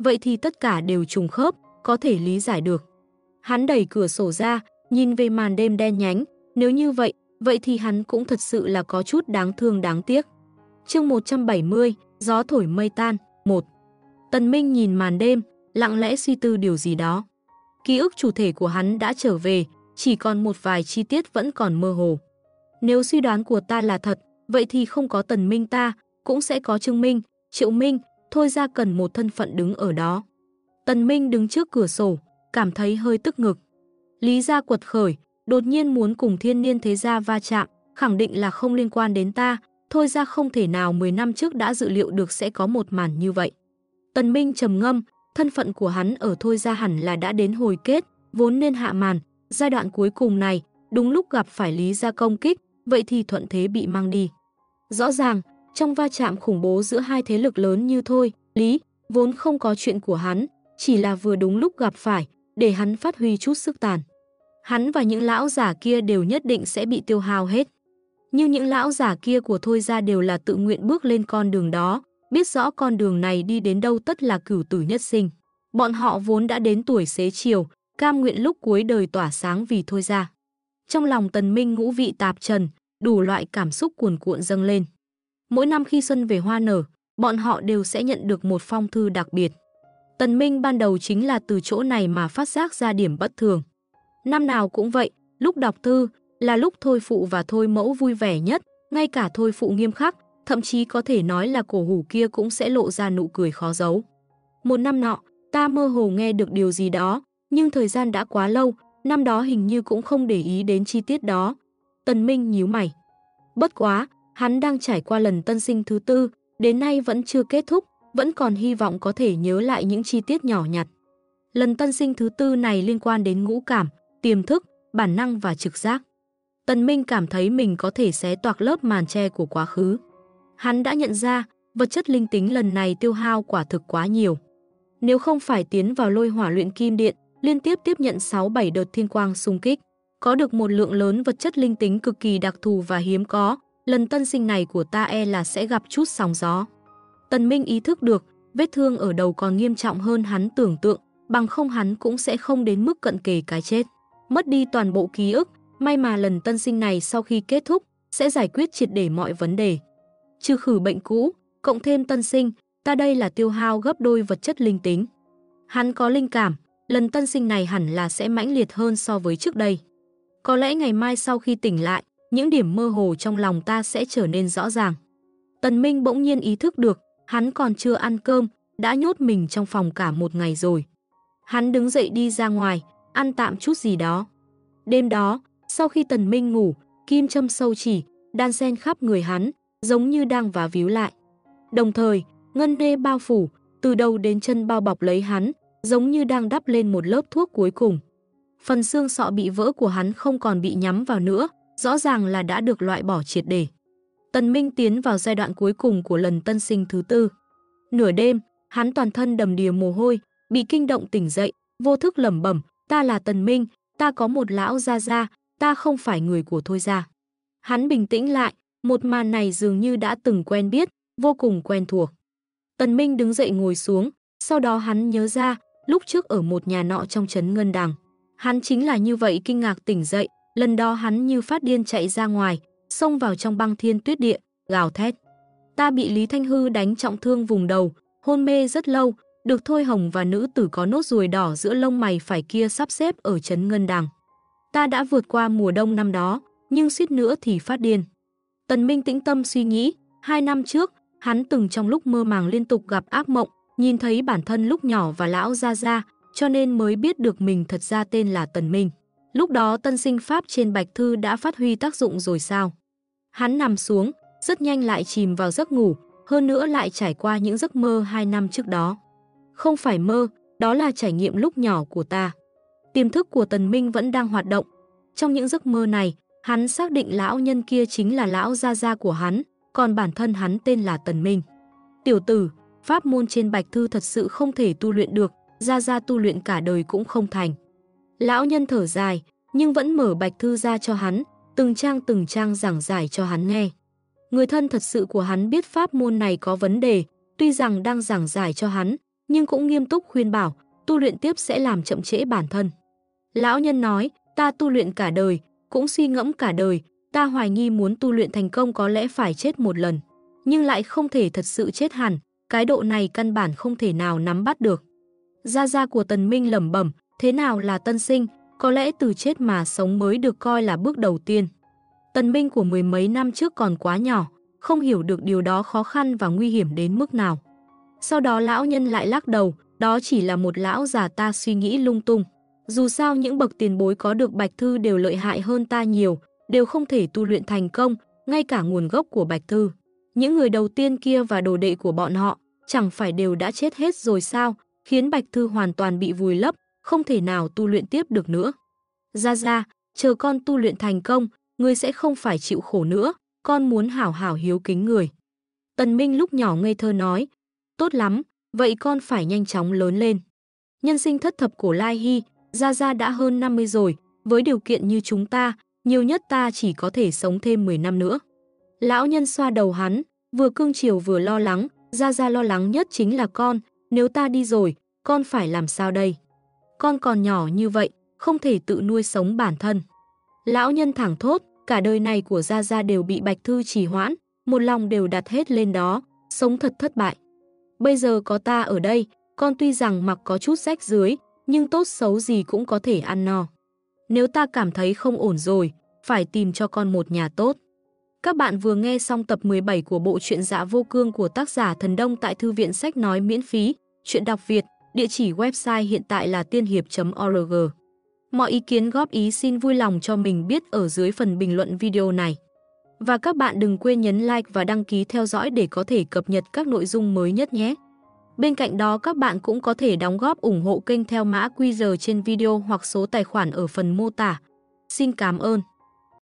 vậy thì tất cả đều trùng khớp, có thể lý giải được. Hắn đẩy cửa sổ ra, nhìn về màn đêm đen nhánh, nếu như vậy, vậy thì hắn cũng thật sự là có chút đáng thương đáng tiếc. Chương 170, gió thổi mây tan, 1. Tần Minh nhìn màn đêm, lặng lẽ suy tư điều gì đó. Ký ức chủ thể của hắn đã trở về, chỉ còn một vài chi tiết vẫn còn mơ hồ. Nếu suy đoán của ta là thật, vậy thì không có Tần Minh ta, cũng sẽ có Trương Minh, Triệu Minh, thôi ra cần một thân phận đứng ở đó. Tần Minh đứng trước cửa sổ, cảm thấy hơi tức ngực. Lý gia quật khởi, đột nhiên muốn cùng Thiên Niên thế gia va chạm, khẳng định là không liên quan đến ta, thôi ra không thể nào 10 năm trước đã dự liệu được sẽ có một màn như vậy. Tần Minh trầm ngâm, thân phận của hắn ở thôi ra hẳn là đã đến hồi kết, vốn nên hạ màn, giai đoạn cuối cùng này, đúng lúc gặp phải Lý gia công kích, vậy thì thuận thế bị mang đi. Rõ ràng, trong va chạm khủng bố giữa hai thế lực lớn như thôi, Lý, vốn không có chuyện của hắn, chỉ là vừa đúng lúc gặp phải, để hắn phát huy chút sức tàn. Hắn và những lão giả kia đều nhất định sẽ bị tiêu hao hết. Nhưng những lão giả kia của thôi ra đều là tự nguyện bước lên con đường đó, biết rõ con đường này đi đến đâu tất là cửu tử nhất sinh. Bọn họ vốn đã đến tuổi xế chiều, cam nguyện lúc cuối đời tỏa sáng vì thôi ra. Trong lòng Tần Minh ngũ vị tạp trần, đủ loại cảm xúc cuồn cuộn dâng lên. Mỗi năm khi xuân về hoa nở, bọn họ đều sẽ nhận được một phong thư đặc biệt. Tần Minh ban đầu chính là từ chỗ này mà phát giác ra điểm bất thường. Năm nào cũng vậy, lúc đọc thư là lúc thôi phụ và thôi mẫu vui vẻ nhất, ngay cả thôi phụ nghiêm khắc, thậm chí có thể nói là cổ hủ kia cũng sẽ lộ ra nụ cười khó giấu. Một năm nọ, ta mơ hồ nghe được điều gì đó, nhưng thời gian đã quá lâu, năm đó hình như cũng không để ý đến chi tiết đó. Tần Minh nhíu mày. Bất quá, hắn đang trải qua lần tân sinh thứ tư, đến nay vẫn chưa kết thúc, vẫn còn hy vọng có thể nhớ lại những chi tiết nhỏ nhặt. Lần tân sinh thứ tư này liên quan đến ngũ cảm, tiềm thức, bản năng và trực giác. Tần Minh cảm thấy mình có thể xé toạc lớp màn che của quá khứ. Hắn đã nhận ra, vật chất linh tính lần này tiêu hao quả thực quá nhiều. Nếu không phải tiến vào lôi hỏa luyện kim điện, liên tiếp tiếp nhận 6-7 đợt thiên quang xung kích, có được một lượng lớn vật chất linh tính cực kỳ đặc thù và hiếm có, lần tân sinh này của ta là sẽ gặp chút sóng gió. Tần Minh ý thức được, vết thương ở đầu còn nghiêm trọng hơn hắn tưởng tượng, bằng không hắn cũng sẽ không đến mức cận kề cái chết. Mất đi toàn bộ ký ức, may mà lần tân sinh này sau khi kết thúc, sẽ giải quyết triệt để mọi vấn đề. Trừ khử bệnh cũ, cộng thêm tân sinh, ta đây là tiêu hao gấp đôi vật chất linh tính. Hắn có linh cảm, lần tân sinh này hẳn là sẽ mãnh liệt hơn so với trước đây. Có lẽ ngày mai sau khi tỉnh lại, những điểm mơ hồ trong lòng ta sẽ trở nên rõ ràng. Tần Minh bỗng nhiên ý thức được, hắn còn chưa ăn cơm, đã nhốt mình trong phòng cả một ngày rồi. Hắn đứng dậy đi ra ngoài, ăn tạm chút gì đó. Đêm đó, sau khi Tần Minh ngủ, kim châm sâu chỉ, đan xen khắp người hắn, giống như đang vá víu lại. Đồng thời, ngân nê bao phủ, từ đầu đến chân bao bọc lấy hắn, giống như đang đắp lên một lớp thuốc cuối cùng. Phần xương sọ bị vỡ của hắn không còn bị nhắm vào nữa, rõ ràng là đã được loại bỏ triệt để. Tần Minh tiến vào giai đoạn cuối cùng của lần tân sinh thứ tư. Nửa đêm, hắn toàn thân đầm đìa mồ hôi, bị kinh động tỉnh dậy, vô thức lẩm bẩm, ta là Tần Minh, ta có một lão gia gia, ta không phải người của thôi gia. Hắn bình tĩnh lại, một màn này dường như đã từng quen biết, vô cùng quen thuộc. Tần Minh đứng dậy ngồi xuống, sau đó hắn nhớ ra, lúc trước ở một nhà nọ trong trấn Ngân Đằng. Hắn chính là như vậy kinh ngạc tỉnh dậy, lần đó hắn như phát điên chạy ra ngoài, xông vào trong băng thiên tuyết địa, gào thét. Ta bị Lý Thanh Hư đánh trọng thương vùng đầu, hôn mê rất lâu, được Thôi Hồng và nữ tử có nốt ruồi đỏ giữa lông mày phải kia sắp xếp ở trấn Ngân Đằng. Ta đã vượt qua mùa đông năm đó, nhưng suýt nữa thì phát điên. Tần Minh tĩnh tâm suy nghĩ, 2 năm trước, hắn từng trong lúc mơ màng liên tục gặp ác mộng, nhìn thấy bản thân lúc nhỏ và lão gia gia, cho nên mới biết được mình thật ra tên là Tần Minh. Lúc đó tân sinh pháp trên bạch thư đã phát huy tác dụng rồi sao? Hắn nằm xuống, rất nhanh lại chìm vào giấc ngủ, hơn nữa lại trải qua những giấc mơ 2 năm trước đó. Không phải mơ, đó là trải nghiệm lúc nhỏ của ta. Tiềm thức của Tần Minh vẫn đang hoạt động. Trong những giấc mơ này, hắn xác định lão nhân kia chính là lão gia gia của hắn, còn bản thân hắn tên là Tần Minh. Tiểu tử, pháp môn trên bạch thư thật sự không thể tu luyện được, gia gia tu luyện cả đời cũng không thành. Lão nhân thở dài, nhưng vẫn mở bạch thư ra cho hắn, từng trang giảng giải cho hắn nghe. Người thân thật sự của hắn biết pháp môn này có vấn đề, tuy rằng đang giảng giải cho hắn, nhưng cũng nghiêm túc khuyên bảo, tu luyện tiếp sẽ làm chậm trễ bản thân. Lão nhân nói, ta tu luyện cả đời, cũng suy ngẫm cả đời, ta hoài nghi muốn tu luyện thành công có lẽ phải chết một lần, nhưng lại không thể thật sự chết hẳn, cái độ này căn bản không thể nào nắm bắt được. Gia gia của Tần Minh lẩm bẩm, thế nào là tân sinh, có lẽ từ chết mà sống mới được coi là bước đầu tiên. Tần Minh của mười mấy năm trước còn quá nhỏ, không hiểu được điều đó khó khăn và nguy hiểm đến mức nào. Sau đó lão nhân lại lắc đầu, đó chỉ là một lão già ta suy nghĩ lung tung. Dù sao những bậc tiền bối có được Bạch Thư đều lợi hại hơn ta nhiều, đều không thể tu luyện thành công, ngay cả nguồn gốc của Bạch Thư. Những người đầu tiên kia và đồ đệ của bọn họ, chẳng phải đều đã chết hết rồi sao, khiến Bạch Thư hoàn toàn bị vùi lấp, không thể nào tu luyện tiếp được nữa. Gia Gia, chờ con tu luyện thành công, ngươi sẽ không phải chịu khổ nữa, con muốn hảo hảo hiếu kính người. Tần Minh lúc nhỏ ngây thơ nói, tốt lắm, vậy con phải nhanh chóng lớn lên. Nhân sinh thất thập cổ lai hy, Gia Gia đã hơn 50 rồi, với điều kiện như chúng ta, nhiều nhất ta chỉ có thể sống thêm 10 năm nữa. Lão nhân xoa đầu hắn, vừa cưng chiều vừa lo lắng, Gia Gia lo lắng nhất chính là con, nếu ta đi rồi, con phải làm sao đây? Con còn nhỏ như vậy, không thể tự nuôi sống bản thân. Lão nhân thẳng thốt, cả đời này của Gia Gia đều bị Bạch Thư trì hoãn, một lòng đều đặt hết lên đó, sống thật thất bại. Bây giờ có ta ở đây, con tuy rằng mặc có chút rách rưới, nhưng tốt xấu gì cũng có thể ăn no. Nếu ta cảm thấy không ổn rồi, phải tìm cho con một nhà tốt. Các bạn vừa nghe xong tập 17 của bộ truyện Dạ Vô Cương của tác giả Thần Đông tại Thư viện Sách Nói miễn phí, truyện đọc Việt, địa chỉ website hiện tại là tiên hiệp.org. Mọi ý kiến góp ý xin vui lòng cho mình biết ở dưới phần bình luận video này. Và các bạn đừng quên nhấn like và đăng ký theo dõi để có thể cập nhật các nội dung mới nhất nhé. Bên cạnh đó các bạn cũng có thể đóng góp ủng hộ kênh theo mã QR trên video hoặc số tài khoản ở phần mô tả. Xin cảm ơn.